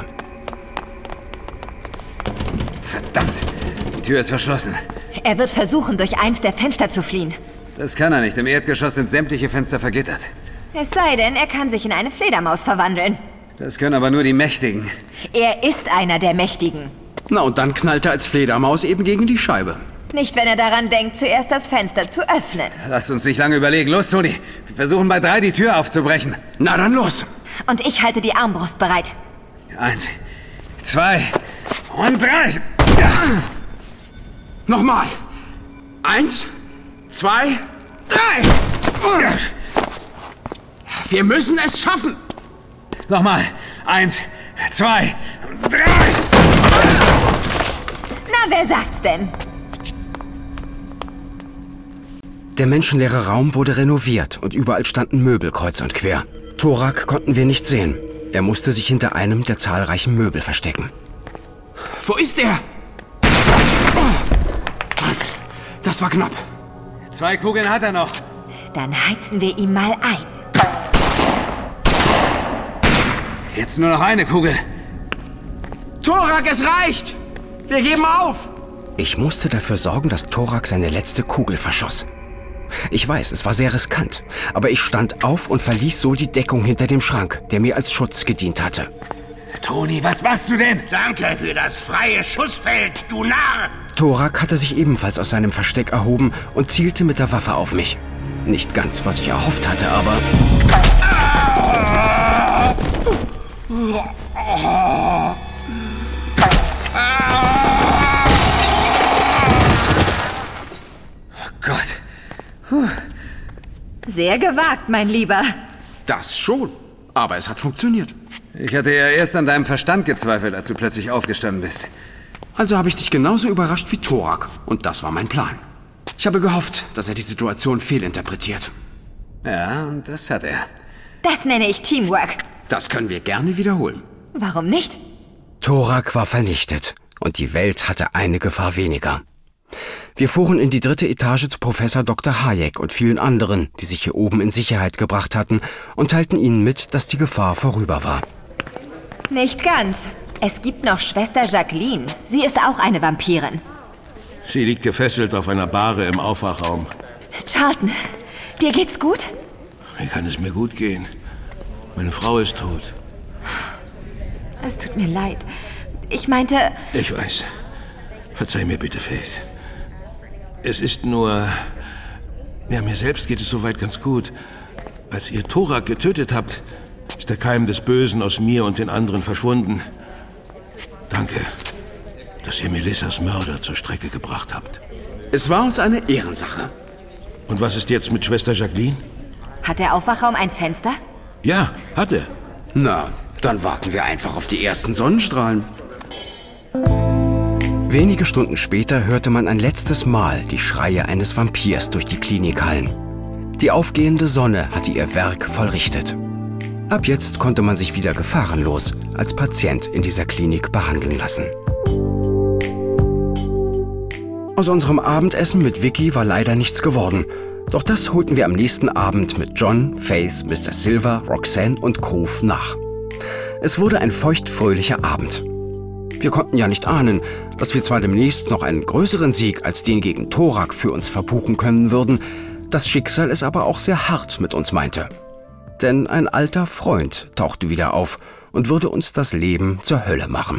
Verdammt, die Tür ist verschlossen. Er wird versuchen, durch eins der Fenster zu fliehen. Das kann er nicht. Im Erdgeschoss sind sämtliche Fenster vergittert. Es sei denn, er kann sich in eine Fledermaus verwandeln. Das können aber nur die Mächtigen. Er ist einer der Mächtigen. Na, und dann knallt er als Fledermaus eben gegen die Scheibe. Nicht, wenn er daran denkt, zuerst das Fenster zu öffnen. Lasst uns nicht lange überlegen. Los, Toni. Wir versuchen bei drei die Tür aufzubrechen. Na dann los. Und ich halte die Armbrust bereit. Eins, zwei und drei. Ja. Nochmal. Eins, zwei, drei. Ja. Wir müssen es schaffen. Nochmal. Eins, zwei, drei. Na, wer sagt's denn? Der menschenleere Raum wurde renoviert und überall standen Möbel kreuz und quer. Torak konnten wir nicht sehen. Er musste sich hinter einem der zahlreichen Möbel verstecken. Wo ist er? Oh, Teufel, das war knapp. Zwei Kugeln hat er noch. Dann heizen wir ihm mal ein. Jetzt nur noch eine Kugel. Torak, es reicht! Wir geben auf! Ich musste dafür sorgen, dass Torak seine letzte Kugel verschoss. Ich weiß, es war sehr riskant, aber ich stand auf und verließ so die Deckung hinter dem Schrank, der mir als Schutz gedient hatte. Toni, was machst du denn? Danke für das freie Schussfeld, du Narr! Torak hatte sich ebenfalls aus seinem Versteck erhoben und zielte mit der Waffe auf mich. Nicht ganz, was ich erhofft hatte, aber... Oh Gott. Puh. Sehr gewagt, mein Lieber. Das schon, aber es hat funktioniert. Ich hatte ja erst an deinem Verstand gezweifelt, als du plötzlich aufgestanden bist. Also habe ich dich genauso überrascht wie Torak. Und das war mein Plan. Ich habe gehofft, dass er die Situation fehlinterpretiert. Ja, und das hat er. Das nenne ich Teamwork. Das können wir gerne wiederholen. Warum nicht? Torak war vernichtet und die Welt hatte eine Gefahr weniger. Wir fuhren in die dritte Etage zu Professor Doktor Hayek und vielen anderen, die sich hier oben in Sicherheit gebracht hatten, und teilten ihnen mit, dass die Gefahr vorüber war. Nicht ganz. Es gibt noch Schwester Jacqueline. Sie ist auch eine Vampirin. Sie liegt gefesselt auf einer Bahre im Aufwachraum. Charlton, dir geht's gut? Wie kann es mir gut gehen? Meine Frau ist tot. Es tut mir leid. Ich meinte... Ich weiß. Verzeih mir bitte, Faith. Es ist nur... Ja, mir selbst geht es soweit ganz gut. Als ihr Torak getötet habt, ist der Keim des Bösen aus mir und den anderen verschwunden. Danke, dass ihr Melissas Mörder zur Strecke gebracht habt. Es war uns eine Ehrensache. Und was ist jetzt mit Schwester Jacqueline? Hat der Aufwachraum ein Fenster? Ja, hat er. Na, dann warten wir einfach auf die ersten Sonnenstrahlen. Wenige Stunden später hörte man ein letztes Mal die Schreie eines Vampirs durch die Klinik hallen. Die aufgehende Sonne hatte ihr Werk vollrichtet. Ab jetzt konnte man sich wieder gefahrenlos als Patient in dieser Klinik behandeln lassen. Aus unserem Abendessen mit Vicky war leider nichts geworden. Doch das holten wir am nächsten Abend mit John, Faith, Mister Silver, Roxanne und Groove nach. Es wurde ein feuchtfröhlicher Abend. Wir konnten ja nicht ahnen, dass wir zwar demnächst noch einen größeren Sieg als den gegen Torak für uns verbuchen können würden, das Schicksal es aber auch sehr hart mit uns meinte. Denn ein alter Freund tauchte wieder auf und würde uns das Leben zur Hölle machen.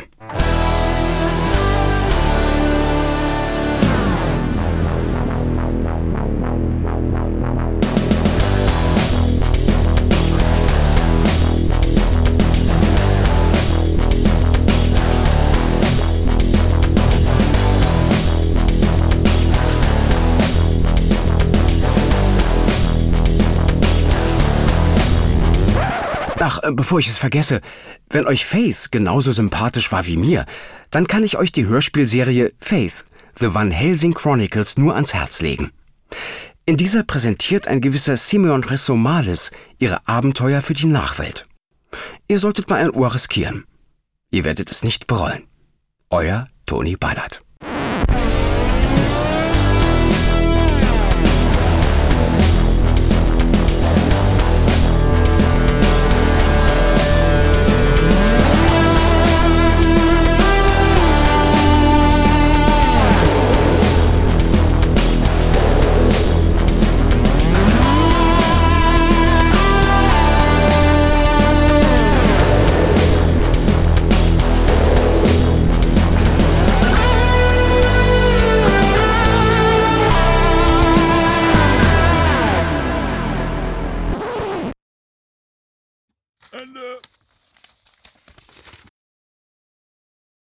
Ach, bevor ich es vergesse, wenn euch Faith genauso sympathisch war wie mir, dann kann ich euch die Hörspielserie Faith, The Van Helsing Chronicles nur ans Herz legen. In dieser präsentiert ein gewisser Simeon Resomalis ihre Abenteuer für die Nachwelt. Ihr solltet mal ein Ohr riskieren. Ihr werdet es nicht bereuen. Euer Tony Ballard.